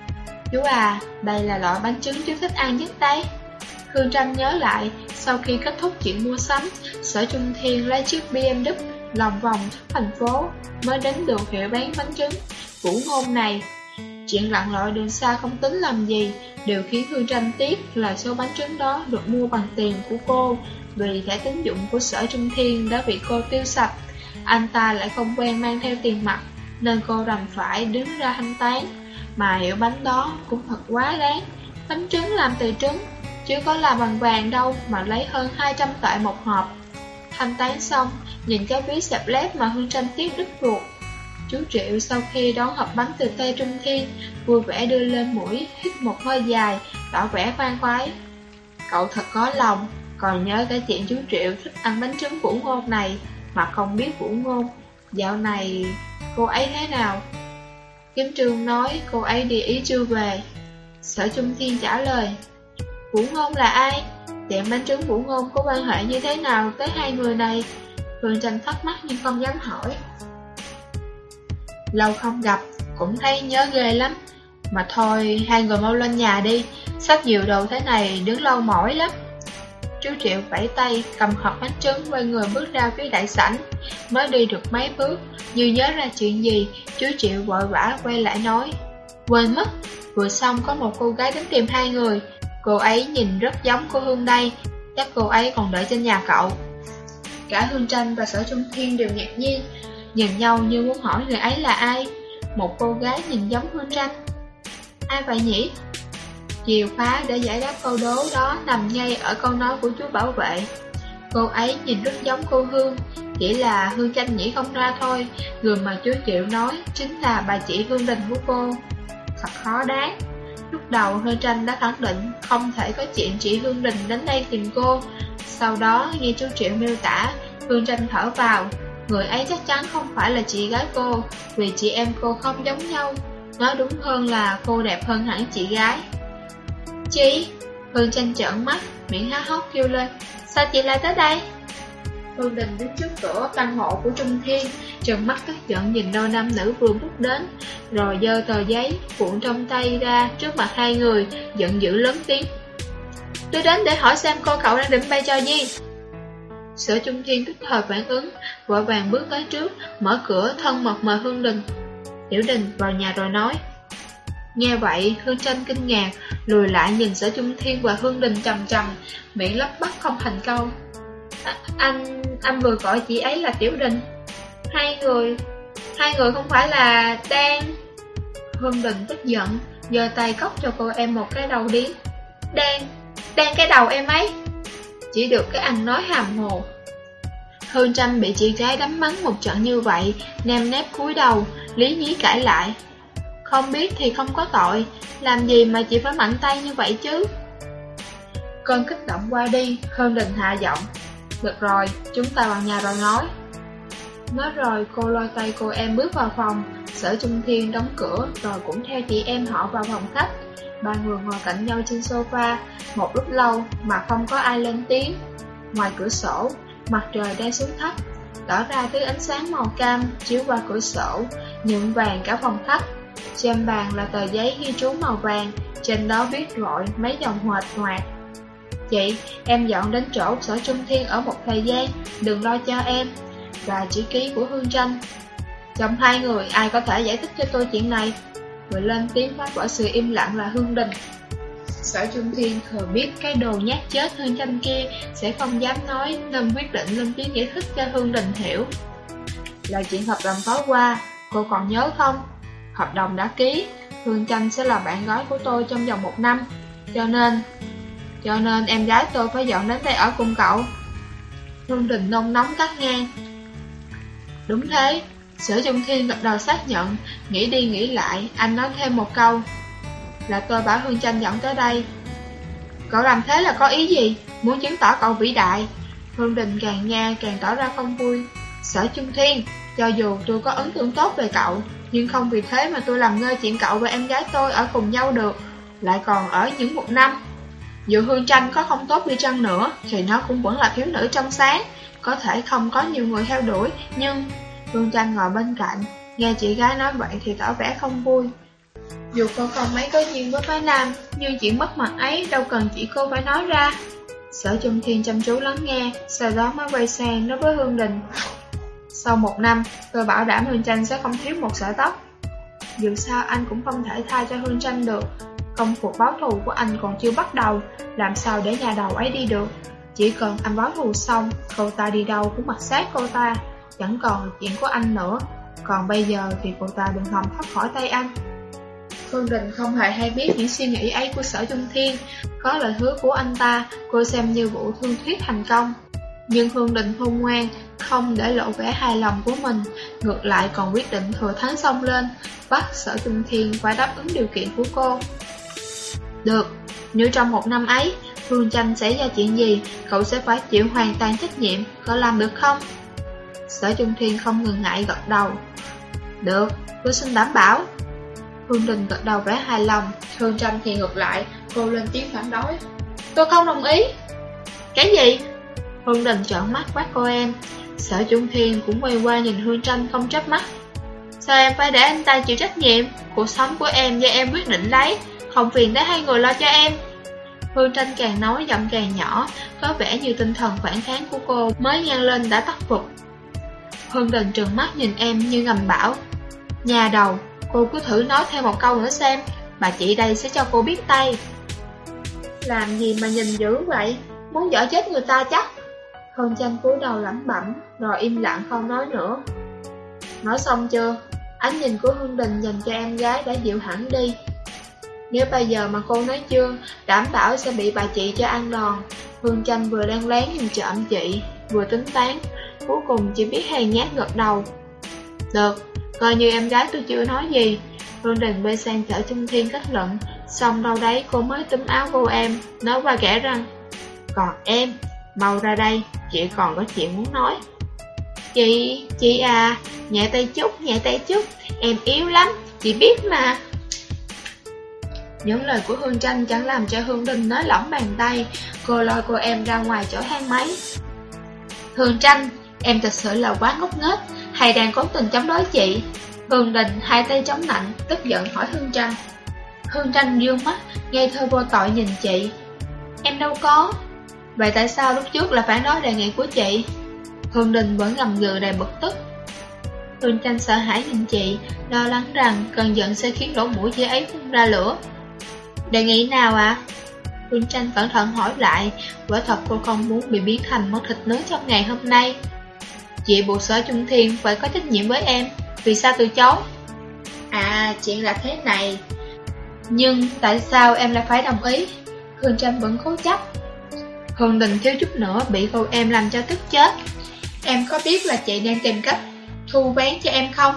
Chú à, đây là loại bánh trứng chú thích ăn nhất đấy. Hương Tranh nhớ lại, sau khi kết thúc chuyện mua sắm, Sở Trung Thiên lấy chiếc BMW lòng vòng khắp thành phố mới đến được hiệu bán bánh trứng Vũ Ngôn này. Chuyện lặn lội đường xa không tính làm gì, điều khiến Hương Tranh tiếc là số bánh trứng đó được mua bằng tiền của cô, vì thẻ tín dụng của Sở Trung Thiên đã bị cô tiêu sạch. Anh ta lại không quen mang theo tiền mặt, nên cô đành phải đứng ra thanh toán. Mà hiệu bánh đó cũng thật quá đáng. Bánh trứng làm từ trứng, chứ có làm bằng vàng đâu mà lấy hơn 200 tệ một hộp. Thanh toán xong, nhìn cái ví xẹp lép mà Hương Tranh tiếc đứt ruột. Chú Triệu sau khi đón hộp bánh từ Tây Trung Thiên, vui vẻ đưa lên mũi, hít một hơi dài, tỏ vẻ khoan khoái. Cậu thật có lòng, còn nhớ cái chuyện chú Triệu thích ăn bánh trứng Vũ Ngôn này, mà không biết Vũ Ngôn dạo này cô ấy thế nào. Kiếm Trương nói cô ấy đi Ý chưa về. Sở Trung Thiên trả lời, Vũ Ngôn là ai? Tiệm bánh trứng Vũ Ngôn có quan hệ như thế nào tới hai người này? Hương Tranh thắc mắc nhưng không dám hỏi. Lâu không gặp, cũng thấy nhớ ghê lắm. Mà thôi, hai người mau lên nhà đi, xách nhiều đồ thế này đứng lâu mỏi lắm. Chú Triệu vẫy tay, cầm hộp bánh trứng quay người bước ra phía đại sảnh. Mới đi được mấy bước, như nhớ ra chuyện gì, chú Triệu vội vã quay lại nói, quên mất, vừa xong có một cô gái đến tìm hai người. Cô ấy nhìn rất giống cô Hương đây, chắc cô ấy còn đợi trên nhà cậu. Cả Hương Tranh và Sở Trung Thiên đều ngạc nhiên, nhìn nhau như muốn hỏi người ấy là ai. Một cô gái nhìn giống Hương Tranh. Ai vậy nhỉ? Chìa khóa để giải đáp câu đố đó nằm ngay ở câu nói của chú bảo vệ. Cô ấy nhìn rất giống cô Hương, chỉ là Hương Tranh nghĩ không ra thôi. Người mà chú Triệu nói chính là bà chị Hương Đình của cô. Thật khó đoán. Lúc đầu Hương Tranh đã khẳng định không thể có chuyện chị Hương Đình đến đây tìm cô. Sau đó nghe chú Triệu miêu tả, Hương Tranh thở vào. Người ấy chắc chắn không phải là chị gái cô, vì chị em cô không giống nhau. Nói đúng hơn là cô đẹp hơn hẳn chị gái. Chị! Hương Tranh trợn mắt, miệng há hốc kêu lên, sao chị lại tới đây? Hương Đình đứng trước cửa căn hộ của Trung Thiên, trợn mắt tức giận nhìn đôi nam nữ vừa bước đến, rồi giơ tờ giấy cuộn trong tay ra trước mặt hai người, giận dữ lớn tiếng. Tôi đến để hỏi xem cô cậu đang định bày trò gì? Sở Trung Thiên tức thời phản ứng, vội vàng bước tới trước, mở cửa thân mật mời Hương Đình. Tiểu Đình vào nhà rồi nói. Nghe vậy, Hương Tranh kinh ngạc, lùi lại nhìn Sở Trung Thiên và Hương Đình trầm trầm, miệng lắp bắp không thành câu. Anh vừa gọi chị ấy là Tiểu Đình. Hai người không phải là đang... Hương Đình tức giận, giơ tay cốc cho cô em một cái đầu điếng. Đang cái đầu em ấy. Chỉ được cái anh nói hàm hồ. Hương Tranh bị chị gái đấm mắng một trận như vậy, nem nép cúi đầu, lý nhí cãi lại. Không biết thì không có tội, làm gì mà chị phải mạnh tay như vậy chứ? Cơn kích động qua đi, Hương Đình hạ giọng. Được rồi, chúng ta vào nhà rồi nói. Nói rồi cô lôi tay cô em bước vào phòng. Sở Trung Thiên đóng cửa rồi cũng theo chị em họ vào phòng khách. Ba người ngồi cạnh nhau trên sofa một lúc lâu mà không có ai lên tiếng. Ngoài cửa sổ, mặt trời đang xuống thấp, tỏ ra thứ ánh sáng màu cam chiếu qua cửa sổ, nhuộm vàng cả phòng khách. Trên bàn là tờ giấy ghi chú màu vàng, trên đó viết rọi mấy dòng huệt ngoạc. Chị, em dọn đến chỗ Sở Trung Thiên ở một thời gian, đừng lo cho em. Và chữ ký của Hương Tranh. Trong hai người ai có thể giải thích cho tôi chuyện này? Người lên tiếng phá vỡ sự im lặng là Hương Đình. Sở Trung Thiên thừa biết cái đồ nhát chết Hương Tranh kia sẽ không dám nói, nên quyết định lên tiếng giải thích cho Hương Đình hiểu. Là chuyện hợp đồng tối qua, cô còn nhớ không? Hợp đồng đã ký, Hương Tranh sẽ là bạn gái của tôi trong vòng 1 năm. Cho nên em gái tôi phải dọn đến đây ở cùng cậu. Hương Đình nôn nóng cắt ngang. Đúng thế. Sở Trung Thiên gật đầu xác nhận. Nghĩ đi nghĩ lại, anh nói thêm một câu. Là tôi bảo Hương Tranh dọn tới đây. Cậu làm thế là có ý gì? Muốn chứng tỏ cậu vĩ đại? Hương Đình càng nghe càng tỏ ra không vui. Sở Trung Thiên, cho dù tôi có ấn tượng tốt về cậu, nhưng không vì thế mà tôi làm ngơ chuyện cậu và em gái tôi ở cùng nhau được, lại còn ở những 1 năm. Dù Hương Tranh có không tốt đi chăng nữa thì nó cũng vẫn là thiếu nữ trong sáng, có thể không có nhiều người theo đuổi, nhưng... Hương Tranh ngồi bên cạnh, nghe chị gái nói vậy thì tỏ vẻ không vui. Dù cô không mấy có duyên với phái nam, nhưng chuyện mất mặt ấy đâu cần chỉ cô phải nói ra. Sở Trung Thiên chăm chú lắng nghe, sau đó mới quay sang nói với Hương Đình. Sau 1 năm, tôi bảo đảm Hương Tranh sẽ không thiếu một sợi tóc. Dù sao anh cũng không thể tha cho Hương Tranh được. Công cuộc báo thù của anh còn chưa bắt đầu, làm sao để nhà đầu ấy đi được. Chỉ cần anh báo thù xong, cô ta đi đâu cũng mặc sát cô ta, chẳng còn là chuyện của anh nữa. Còn bây giờ thì cô ta đừng hòng thoát khỏi tay anh. Hương Đình không hề hay biết những suy nghĩ ấy của Sở Trung Thiên. Có lời hứa của anh ta, cô xem như vụ thương thuyết thành công. Nhưng Hương Đình khôn ngoan, không để lộ vẻ hài lòng của mình, ngược lại còn quyết định thừa thắng xông lên, bắt Sở Trung Thiên phải đáp ứng điều kiện của cô. Được, nếu trong 1 năm ấy, Hương Tranh xảy ra chuyện gì, cậu sẽ phải chịu hoàn toàn trách nhiệm, cậu làm được không? Sở Trung Thiên không ngần ngại gật đầu. Được, tôi xin đảm bảo. Hương Đình gật đầu vẻ hài lòng. Hương Tranh thì ngược lại, cô lên tiếng phản đối. Tôi không đồng ý. Cái gì? Hương Đình trợn mắt quát cô em. Sở Trung Thiên cũng quay qua nhìn Hương Tranh không chớp mắt. Sao em phải để anh ta chịu trách nhiệm? Cuộc sống của em do em quyết định lấy, không phiền tới 2 người lo cho em. Hương Tranh càng nói giọng càng nhỏ, có vẻ như tinh thần phản kháng của cô mới ngang lên đã tắt phục. Hương Đình trừng mắt nhìn em như ngầm bảo. Nhà đầu, cô cứ thử nói thêm một câu nữa xem, bà chị đây sẽ cho cô biết tay. Làm gì mà nhìn dữ vậy, muốn dở chết người ta chắc. Hương Tranh cúi đầu lẩm bẩm, rồi im lặng không nói nữa. Nói xong chưa? Ánh nhìn của Hương Đình dành cho em gái đã dịu hẳn đi. Nếu bây giờ mà cô nói chưa, đảm bảo sẽ bị bà chị cho ăn đòn. Hương Tranh vừa đang lén nhìn trộm chị, vừa tính toán, cuối cùng chỉ biết hèn nhát gật đầu. Được, coi như em gái tôi chưa nói gì. Hương Đình quay sang Sở Trung Thiên kết luận, xong đâu đấy cô mới túm áo cô em, nói qua kẻ răng. Còn em, mau ra đây, chị còn có chuyện muốn nói. Chị à, nhẹ tay chút, em yếu lắm, chị biết mà. Những lời của Hương Tranh chẳng làm cho Hương Đình nới lỏng bàn tay. Cô lôi cô em ra ngoài chỗ thang máy. Hương Tranh, em thật sự là quá ngốc nghếch, hay đang cố tình chống đối chị? Hương Đình hai tay chống nạnh, tức giận hỏi Hương Tranh. Hương Tranh dương mắt, ngây thơ vô tội nhìn chị. Em đâu có. Vậy tại sao lúc trước là phản đối đề nghị của chị? Hương Đình vẫn ngầm ngừ đầy bực tức. Hương Tranh sợ hãi nhìn chị, lo lắng rằng cơn giận sẽ khiến lỗ mũi chị ấy phun ra lửa. Đề nghị nào ạ? Hương Tranh cẩn thận hỏi lại, quả thật cô không muốn bị biến thành món thịt nướng trong ngày hôm nay. Chị buộc Sở Trung Thiên phải có trách nhiệm với em, vì sao từ chối? À, chuyện là thế này. Nhưng tại sao em lại phải đồng ý? Hương Tranh vẫn cố chấp. Hương Đình thiếu chút nữa bị cô em làm cho tức chết. Em có biết là chị đang tìm cách thu vén cho em không?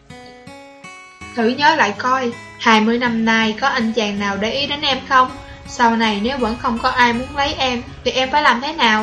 Thử nhớ lại coi, 20 năm nay có anh chàng nào để ý đến em không? Sau này nếu vẫn không có ai muốn lấy em, thì em phải làm thế nào?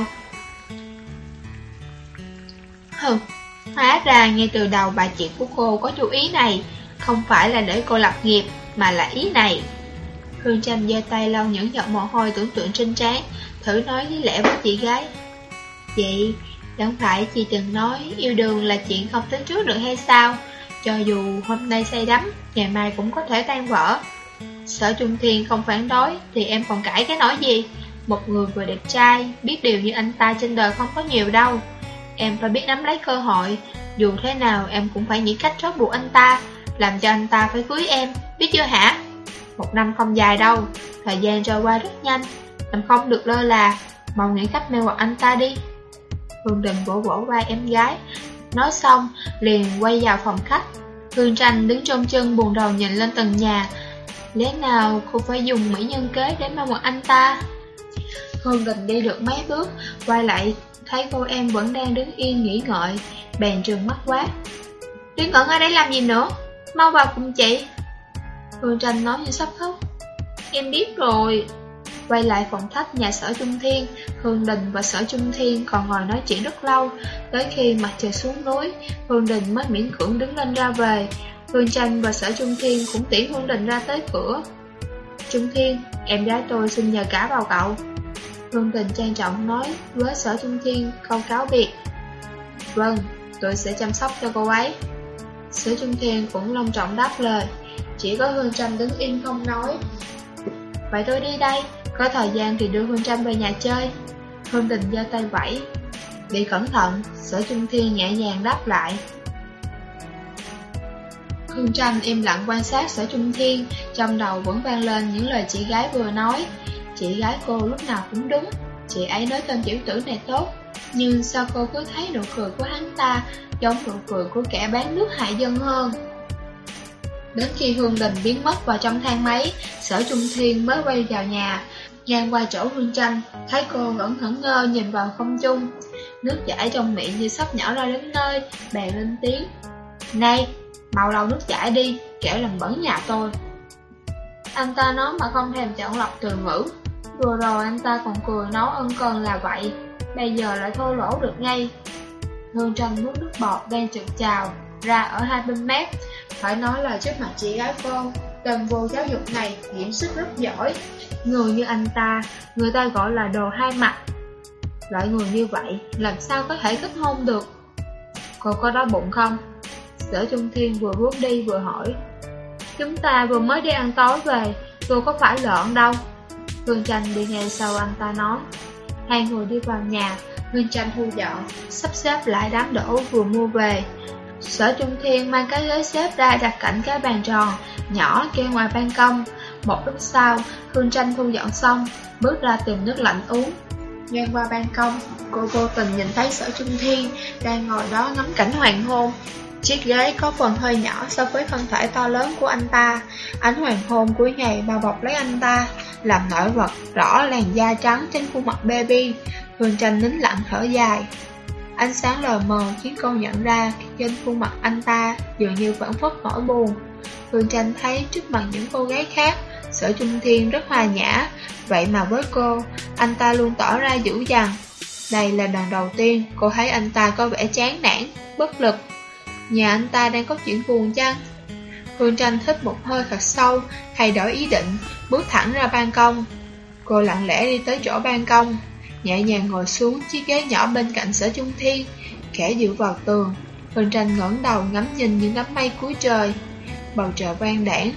Hóa ra ngay từ đầu bà chị của cô có chú ý này, không phải là để cô lập nghiệp, mà là ý này. Hương Tranh giơ tay lau những giọt mồ hôi tưởng tượng trên trán, thử nói lý lẽ với chị gái. Chị, chẳng phải chị từng nói yêu đương là chuyện không tính trước được hay sao? Cho dù hôm nay say đắm, ngày mai cũng có thể tan vỡ. Sở Trung Thiên không phản đối thì em còn cãi cái nỗi gì? Một người vừa đẹp trai, biết điều như anh ta trên đời không có nhiều đâu. Em phải biết nắm lấy cơ hội. Dù thế nào em cũng phải nghĩ cách trót buộc anh ta, làm cho anh ta phải cưới em, biết chưa hả? 1 năm không dài đâu, thời gian trôi qua rất nhanh. Em không được lơ là, mau nghĩ cách mê hoặc anh ta đi. Hương Đình vỗ vỗ vai em gái. Nói xong, liền quay vào phòng khách. Hương Tranh đứng trong chân buồn rầu nhìn lên tầng nhà. Lẽ nào cô phải dùng mỹ nhân kế để mê hoặc anh ta? Hương Đình đi được mấy bước, quay lại thấy cô em vẫn đang đứng yên nghĩ ngợi, bèn trừng mắt quát. Đứng ngẩn ở đây làm gì nữa? Mau vào cùng chị. Hương Tranh nói như sắp khóc. Em biết rồi. Quay lại phòng khách nhà Sở Trung Thiên, Hương Đình và Sở Trung Thiên còn ngồi nói chuyện rất lâu. Tới khi mặt trời xuống núi, Hương Đình mới miễn cưỡng đứng lên ra về. Hương Tranh và Sở Trung Thiên cũng tiễn Hương Đình ra tới cửa. Trung Thiên, em gái tôi xin nhờ cả vào cậu. Hương Đình trang trọng nói với Sở Trung Thiên câu cáo biệt. Vâng, tôi sẽ chăm sóc cho cô ấy. Sở Trung Thiên cũng long trọng đáp lời. chỉ có Hương Trâm đứng im không nói. Vậy tôi đi đây, có thời gian thì đưa Hương Trâm về nhà chơi. Hương Tình giơ tay vẫy. Đi cẩn thận, Sở Trung Thiên nhẹ nhàng đáp lại. Hương Trâm im lặng quan sát Sở Trung Thiên, trong đầu vẫn vang lên những lời chị gái vừa nói. Chị gái cô lúc nào cũng đúng, chị ấy nói tên tiểu tử này tốt, nhưng sao cô cứ thấy nụ cười của hắn ta giống nụ cười của kẻ bán nước hại dân hơn. Đến khi Hương Đình biến mất vào trong thang máy, Sở Trung Thiên mới quay vào nhà, ngang qua chỗ Hương Trâm, thấy cô vẫn ngẩn ngơ nhìn vào không trung. Nước chảy trong miệng như sắp nhỏ ra đến nơi, bèn lên tiếng. Này, mau lau nước chảy đi, kẻo làm bẩn nhà tôi. Anh ta nói mà không thèm chọn lọc từ ngữ. Vừa rồi anh ta còn cười nói ân cần là vậy, bây giờ lại thô lỗ được ngay. Hương Trâm nuốt nước bọt đang trượt trào ra ở hai bên mép. Phải nói là trước mặt chị gái cô, tên vô giáo dục này diễn xuất rất giỏi. Người như anh ta, người ta gọi là đồ hai mặt. Loại người như vậy, làm sao có thể kết hôn được? Cô có đói bụng không? Sở Trung Thiên vừa bước đi vừa hỏi. Chúng ta vừa mới đi ăn tối về, tôi có phải lợn đâu. Hương Tranh đi ngay sau anh ta nói. Hai người đi vào nhà, Hương Tranh thu dọn, sắp xếp lại đám đổ vừa mua về. Sở Trung Thiên mang cái ghế xếp ra đặt cạnh cái bàn tròn nhỏ kia ngoài ban công. Một lúc sau, Hương Tranh thu dọn xong, bước ra tìm nước lạnh uống. Ngang qua ban công, cô vô tình nhìn thấy Sở Trung Thiên đang ngồi đó ngắm cảnh hoàng hôn. Chiếc ghế có phần hơi nhỏ so với thân thể to lớn của anh ta. Ánh hoàng hôn cuối ngày bao bọc lấy anh ta, làm nổi bật rõ làn da trắng trên khuôn mặt baby. Hương Tranh nín lặng thở dài. Ánh sáng lờ mờ khiến cô nhận ra trên khuôn mặt anh ta dường như vẫn phất nỗi buồn. Hương Tranh thấy trước mặt những cô gái khác, Sở Trung Thiên rất hòa nhã, vậy mà với cô, anh ta luôn tỏ ra dữ dằn. Đây là lần đầu tiên cô thấy anh ta có vẻ chán nản, bất lực. Nhà anh ta đang có chuyện buồn chăng? Hương Tranh hít một hơi thật sâu, thay đổi ý định, bước thẳng ra ban công. Cô lặng lẽ đi tới chỗ ban công, nhẹ nhàng ngồi xuống chiếc ghế nhỏ bên cạnh Sở Trung Thiên, khẽ dựa vào tường. Hương Tranh ngẩng đầu ngắm nhìn những đám mây cuối trời. Bầu trời quang đãng,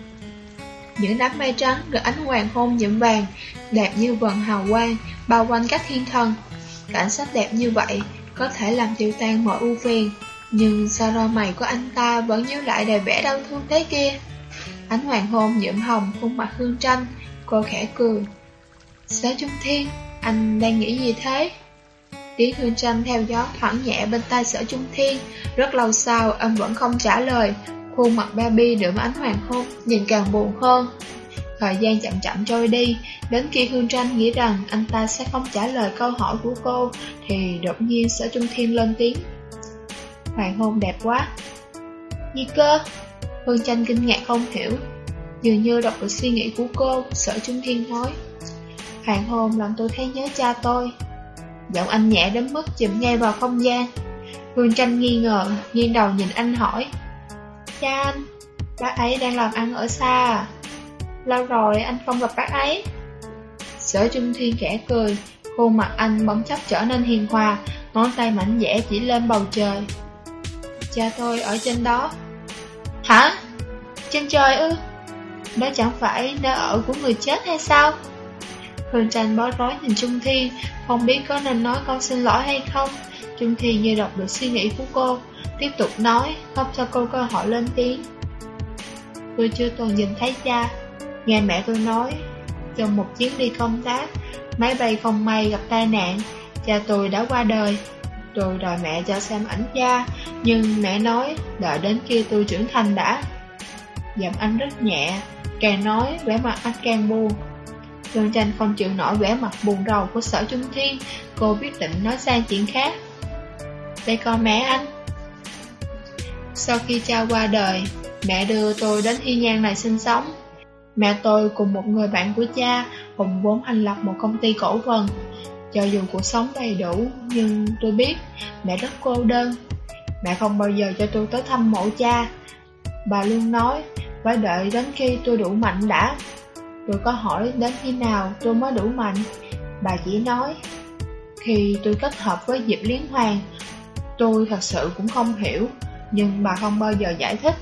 những đám mây trắng được ánh hoàng hôn nhuộm vàng, đẹp như vầng hào quang bao quanh các thiên thần. Cảnh sắc đẹp như vậy có thể làm tiêu tan mọi ưu phiền, nhưng sao đôi mày của anh ta vẫn nhớ lại đầy vẻ đau thương thế kia. Ánh hoàng hôn nhuộm hồng khuôn mặt Hương Tranh, cô khẽ cười. Sở Trung Thiên, anh đang nghĩ gì thế? Tiếng Hương Tranh theo gió thoảng nhẹ bên tai Sở Trung Thiên. Rất lâu sau anh vẫn không trả lời. Khuôn mặt baby đượm ánh hoàng hôn nhìn càng buồn hơn. Thời gian chậm chậm trôi đi, đến khi Hương Tranh nghĩ rằng anh ta sẽ không trả lời câu hỏi của cô, thì đột nhiên Sở Trung Thiên lên tiếng. Hoàng hôn đẹp quá. Gì cơ? Hương Tranh kinh ngạc không hiểu. Dường như đọc được suy nghĩ của cô, Sở Trung Thiên nói. Hoàng hôn làm tôi thấy nhớ cha tôi. Giọng anh nhẹ đến mức chìm ngay vào không gian. Hương Tranh nghi ngờ, nghiêng đầu nhìn anh hỏi. Cha anh, bác ấy đang làm ăn ở xa à? Lâu rồi anh không gặp bác ấy. Sở Trung Thiên khẽ cười, khuôn mặt anh bỗng chốc trở nên hiền hòa, ngón tay mảnh dẻ chỉ lên bầu trời. Cha tôi ở trên đó. Hả? Trên trời ư? Đó chẳng phải nơi ở của người chết hay sao? Hương Tranh bối rối nhìn Trung Thiên, không biết có nên nói câu xin lỗi hay không. Trung Thiên như đọc được suy nghĩ của cô, tiếp tục nói, không cho cô cơ hội lên tiếng. Tôi chưa từng nhìn thấy cha. Nghe mẹ tôi nói, trong một chuyến đi công tác, máy bay không may gặp tai nạn, cha tôi đã qua đời. Tôi đòi mẹ cho xem ảnh cha, nhưng mẹ nói đợi đến khi tôi trưởng thành đã. Giọng anh rất nhẹ, càng nói vẻ mặt anh càng buồn. Hương Tranh không chịu nổi vẻ mặt buồn rầu của Sở Trung Thiên, cô quyết định nói sang chuyện khác. Đây con mẹ anh. Sau khi cha qua đời, mẹ đưa tôi đến Hy Nhan này sinh sống. Mẹ tôi cùng một người bạn của cha cùng vốn thành lập một công ty cổ phần. Cho dù cuộc sống đầy đủ, nhưng tôi biết mẹ rất cô đơn. Mẹ không bao giờ cho tôi tới thăm mộ cha. Bà luôn nói phải đợi đến khi tôi đủ mạnh đã. Tôi có hỏi đến khi nào tôi mới đủ mạnh. Bà chỉ nói khi tôi kết hợp với Diệp Liên Hoàng. Tôi thật sự cũng không hiểu, nhưng bà không bao giờ giải thích.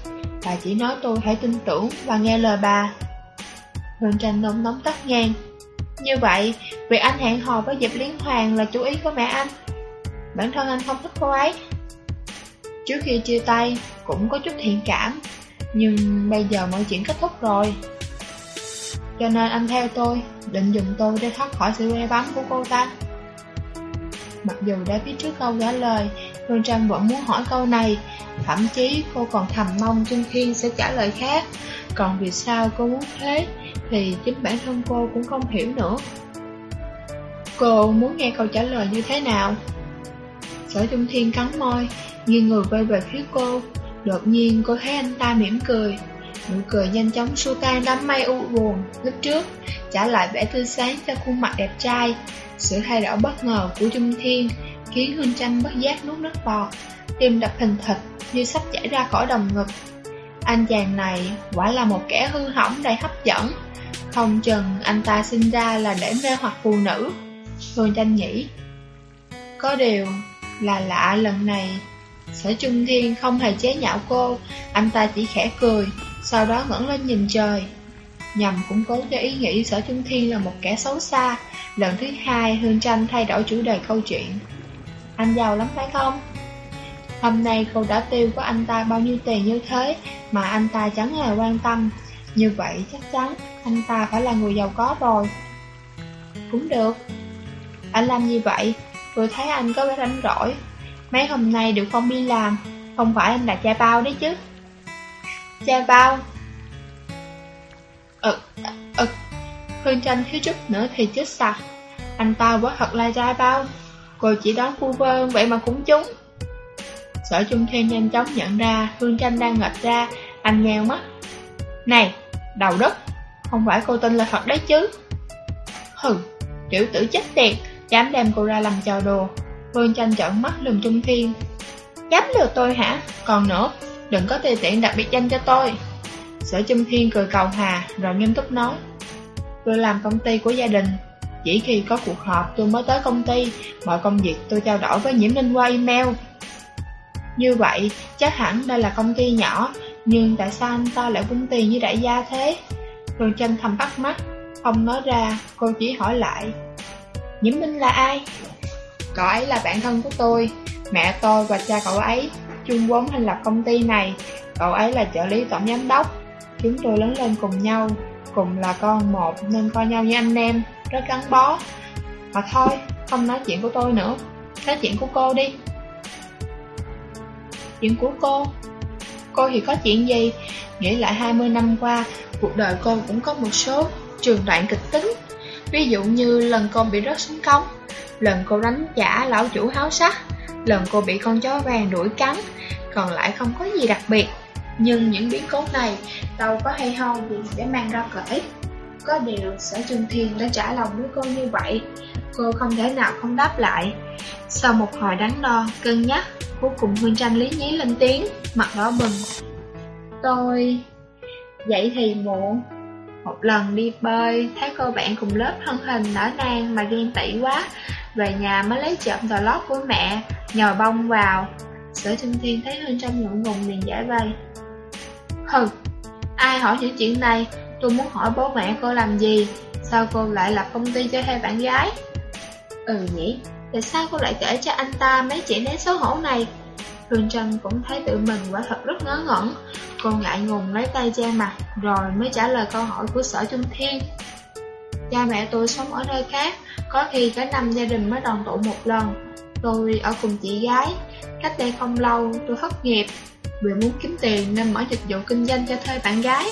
Bà chỉ nói tôi hãy tin tưởng và nghe lời bà. Hương Tranh nóng nóng tắt ngang. Như vậy, việc anh hẹn hò với Diệp Liên Hoàng là chú ý của mẹ anh. Bản thân anh không thích cô ấy. Trước khi chia tay, cũng có chút thiện cảm, nhưng bây giờ mọi chuyện kết thúc rồi. Cho nên anh theo tôi, định dùng tôi để thoát khỏi sự mê bắn của cô ta. Mặc dù đã biết trước câu trả lời, Hương Tranh vẫn muốn hỏi câu này. Thậm chí cô còn thầm mong Trung Thiên sẽ trả lời khác. Còn vì sao cô muốn thế thì chính bản thân cô cũng không hiểu nữa. Cô muốn nghe câu trả lời như thế nào? Sở Trung Thiên cắn môi, nghiêng người quay về phía cô. Đột nhiên cô thấy anh ta mỉm cười. Nụ cười nhanh chóng xua tan đám mây u buồn lúc trước, trả lại vẻ tươi sáng cho khuôn mặt đẹp trai. Sự thay đổi bất ngờ của Trung Thiên khiến Hương Tranh bất giác nuốt nước bọt, tim đập thình thịch như sắp chảy ra khỏi lồng ngực. Anh chàng này quả là một kẻ hư hỏng đầy hấp dẫn. Không chừng anh ta sinh ra là để mê hoặc phụ nữ, Hương Tranh nghĩ. Có điều là lạ lần này, Sở Trung Thiên không hề chế nhạo cô. Anh ta chỉ khẽ cười, sau đó ngẩng lên nhìn trời, nhằm củng cố cho ý nghĩ Sở Trung Thiên là một kẻ xấu xa. Lần thứ hai, Hương Tranh thay đổi chủ đề câu chuyện. Anh giàu lắm phải không? Hôm nay cô đã tiêu của anh ta bao nhiêu tiền như thế mà anh ta chẳng hề quan tâm. Như vậy chắc chắn anh ta phải là người giàu có rồi. Cũng được. Anh làm gì vậy? Tôi thấy anh có vẻ rảnh rỗi. Mấy hôm nay đều không đi làm. Không phải anh là cha bao đấy chứ? Cha bao? Hương Tranh thiếu chút nữa thì chết sặc. Anh ta quả thật là cha bao. Cô chỉ đoán vu vơ vậy mà cũng trúng. Sở Trung Thiên nhanh chóng nhận ra Hương Tranh đang nghịch ra. Anh nheo mắt. Này, đầu đất, không phải cô tin là thật đấy chứ? Hừ, tiểu tử chết tiệt, dám đem cô ra làm trò đùa. Hương Tranh trợn mắt lườm Trung Thiên. Dám lừa tôi hả? Còn nữa, đừng có tùy tiện đặt biệt danh cho tôi. Sở Trung Thiên cười cầu hà rồi nghiêm túc nói. Tôi làm công ty của gia đình. Chỉ khi có cuộc họp tôi mới tới công ty. Mọi công việc tôi trao đổi với Nhiễm Ninh qua email. Như vậy, chắc hẳn đây là công ty nhỏ. Nhưng tại sao anh ta lại vung tiền như đại gia thế? Hương Tranh thầm bắt mắt, không nói ra, cô chỉ hỏi lại. Nhiễm Ninh là ai? Cậu ấy là bạn thân của tôi. Mẹ tôi và cha cậu ấy chung vốn thành lập công ty này. Cậu ấy là trợ lý tổng giám đốc. Chúng tôi lớn lên cùng nhau, cùng là con một nên coi nhau như anh em, rất gắn bó. Mà thôi, không nói chuyện của tôi nữa, nói chuyện của cô đi. Chuyện của cô? Cô thì có chuyện gì? Nghĩ lại 20 năm qua, cuộc đời cô cũng có một số trường đoạn kịch tính. Ví dụ như lần cô bị rớt xuống cống, lần cô đánh trả lão chủ háo sắc, lần cô bị con chó vàng đuổi cắn. Còn lại không có gì đặc biệt. Nhưng những biến cố này đâu có hay ho gì để mang ra kể. Có điều Sở Trung Thiên đã trả lòng với cô như vậy, cô không thể nào không đáp lại. Sau một hồi đắn đo, cân nhắc, cuối cùng Hương Tranh lý nhí lên tiếng, mặt đỏ bừng. Tôi... Vậy thì muộn. Một lần đi bơi, thấy cô bạn cùng lớp thân hình nở nang mà ghen tị quá. Về nhà mới lấy trộm tờ lót của mẹ, nhồi bông vào. Sở Trung Thiên thấy Hương Tranh ngượng ngùng liền giải vây. Hừ, ai hỏi những chuyện này? Tôi muốn hỏi bố mẹ cô làm gì? Sao cô lại lập công ty cho hai bạn gái? Nhỉ, tại sao cô lại kể cho anh ta mấy chuyện đáng xấu hổ này? Hương Tranh cũng thấy tự mình quả thật rất ngớ ngẩn. Cô ngại ngùng lấy tay che mặt, rồi mới trả lời câu hỏi của Sở Trung Thiên. Cha mẹ tôi sống ở nơi khác, có khi cả năm gia đình mới đoàn tụ một lần. Tôi ở cùng chị gái. Cách đây không lâu tôi thất nghiệp, vì muốn kiếm tiền nên mở dịch vụ kinh doanh cho thuê bạn gái.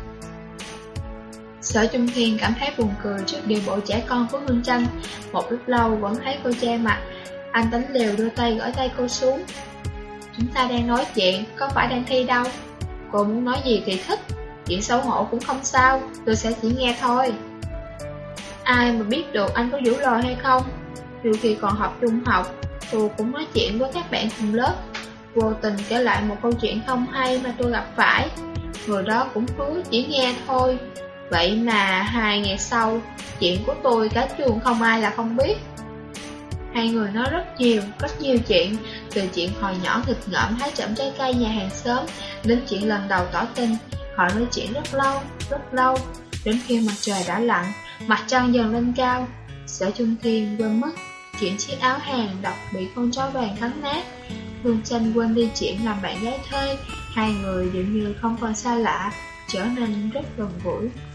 Sở Trung Thiên cảm thấy buồn cười trước điều bộ trẻ con của Hương Tranh. Một lúc lâu vẫn thấy cô che mặt. Anh đánh liều đưa tay gỡ tay cô xuống. Chúng ta đang nói chuyện, có phải đang thi đâu. Cô muốn nói gì thì thích. Chuyện xấu hổ cũng không sao, tôi sẽ chỉ nghe thôi. Ai mà biết được anh có vũ lồi hay không. Dù khi còn học trung học, tôi cũng nói chuyện với các bạn cùng lớp. Vô tình kể lại một câu chuyện không hay mà tôi gặp phải. Người đó cũng hứa chỉ nghe thôi. Vậy mà 2 ngày sau, chuyện của tôi cả trường không ai là không biết. Hai người nói rất nhiều chuyện, từ chuyện hồi nhỏ nghịch ngợm hái trộm trái cây nhà hàng xóm, đến chuyện lần đầu tỏ tình. Họ nói chuyện rất lâu, đến khi mặt trời đã lặn, mặt trăng dần lên cao. Sở Trung Thiên quên mất chuyện chiếc áo hàng độc bị con chó vàng cắn nát. Hương Tranh quên đi chuyện làm bạn gái thuê. Hai người dường như không còn xa lạ, trở nên rất gần gũi.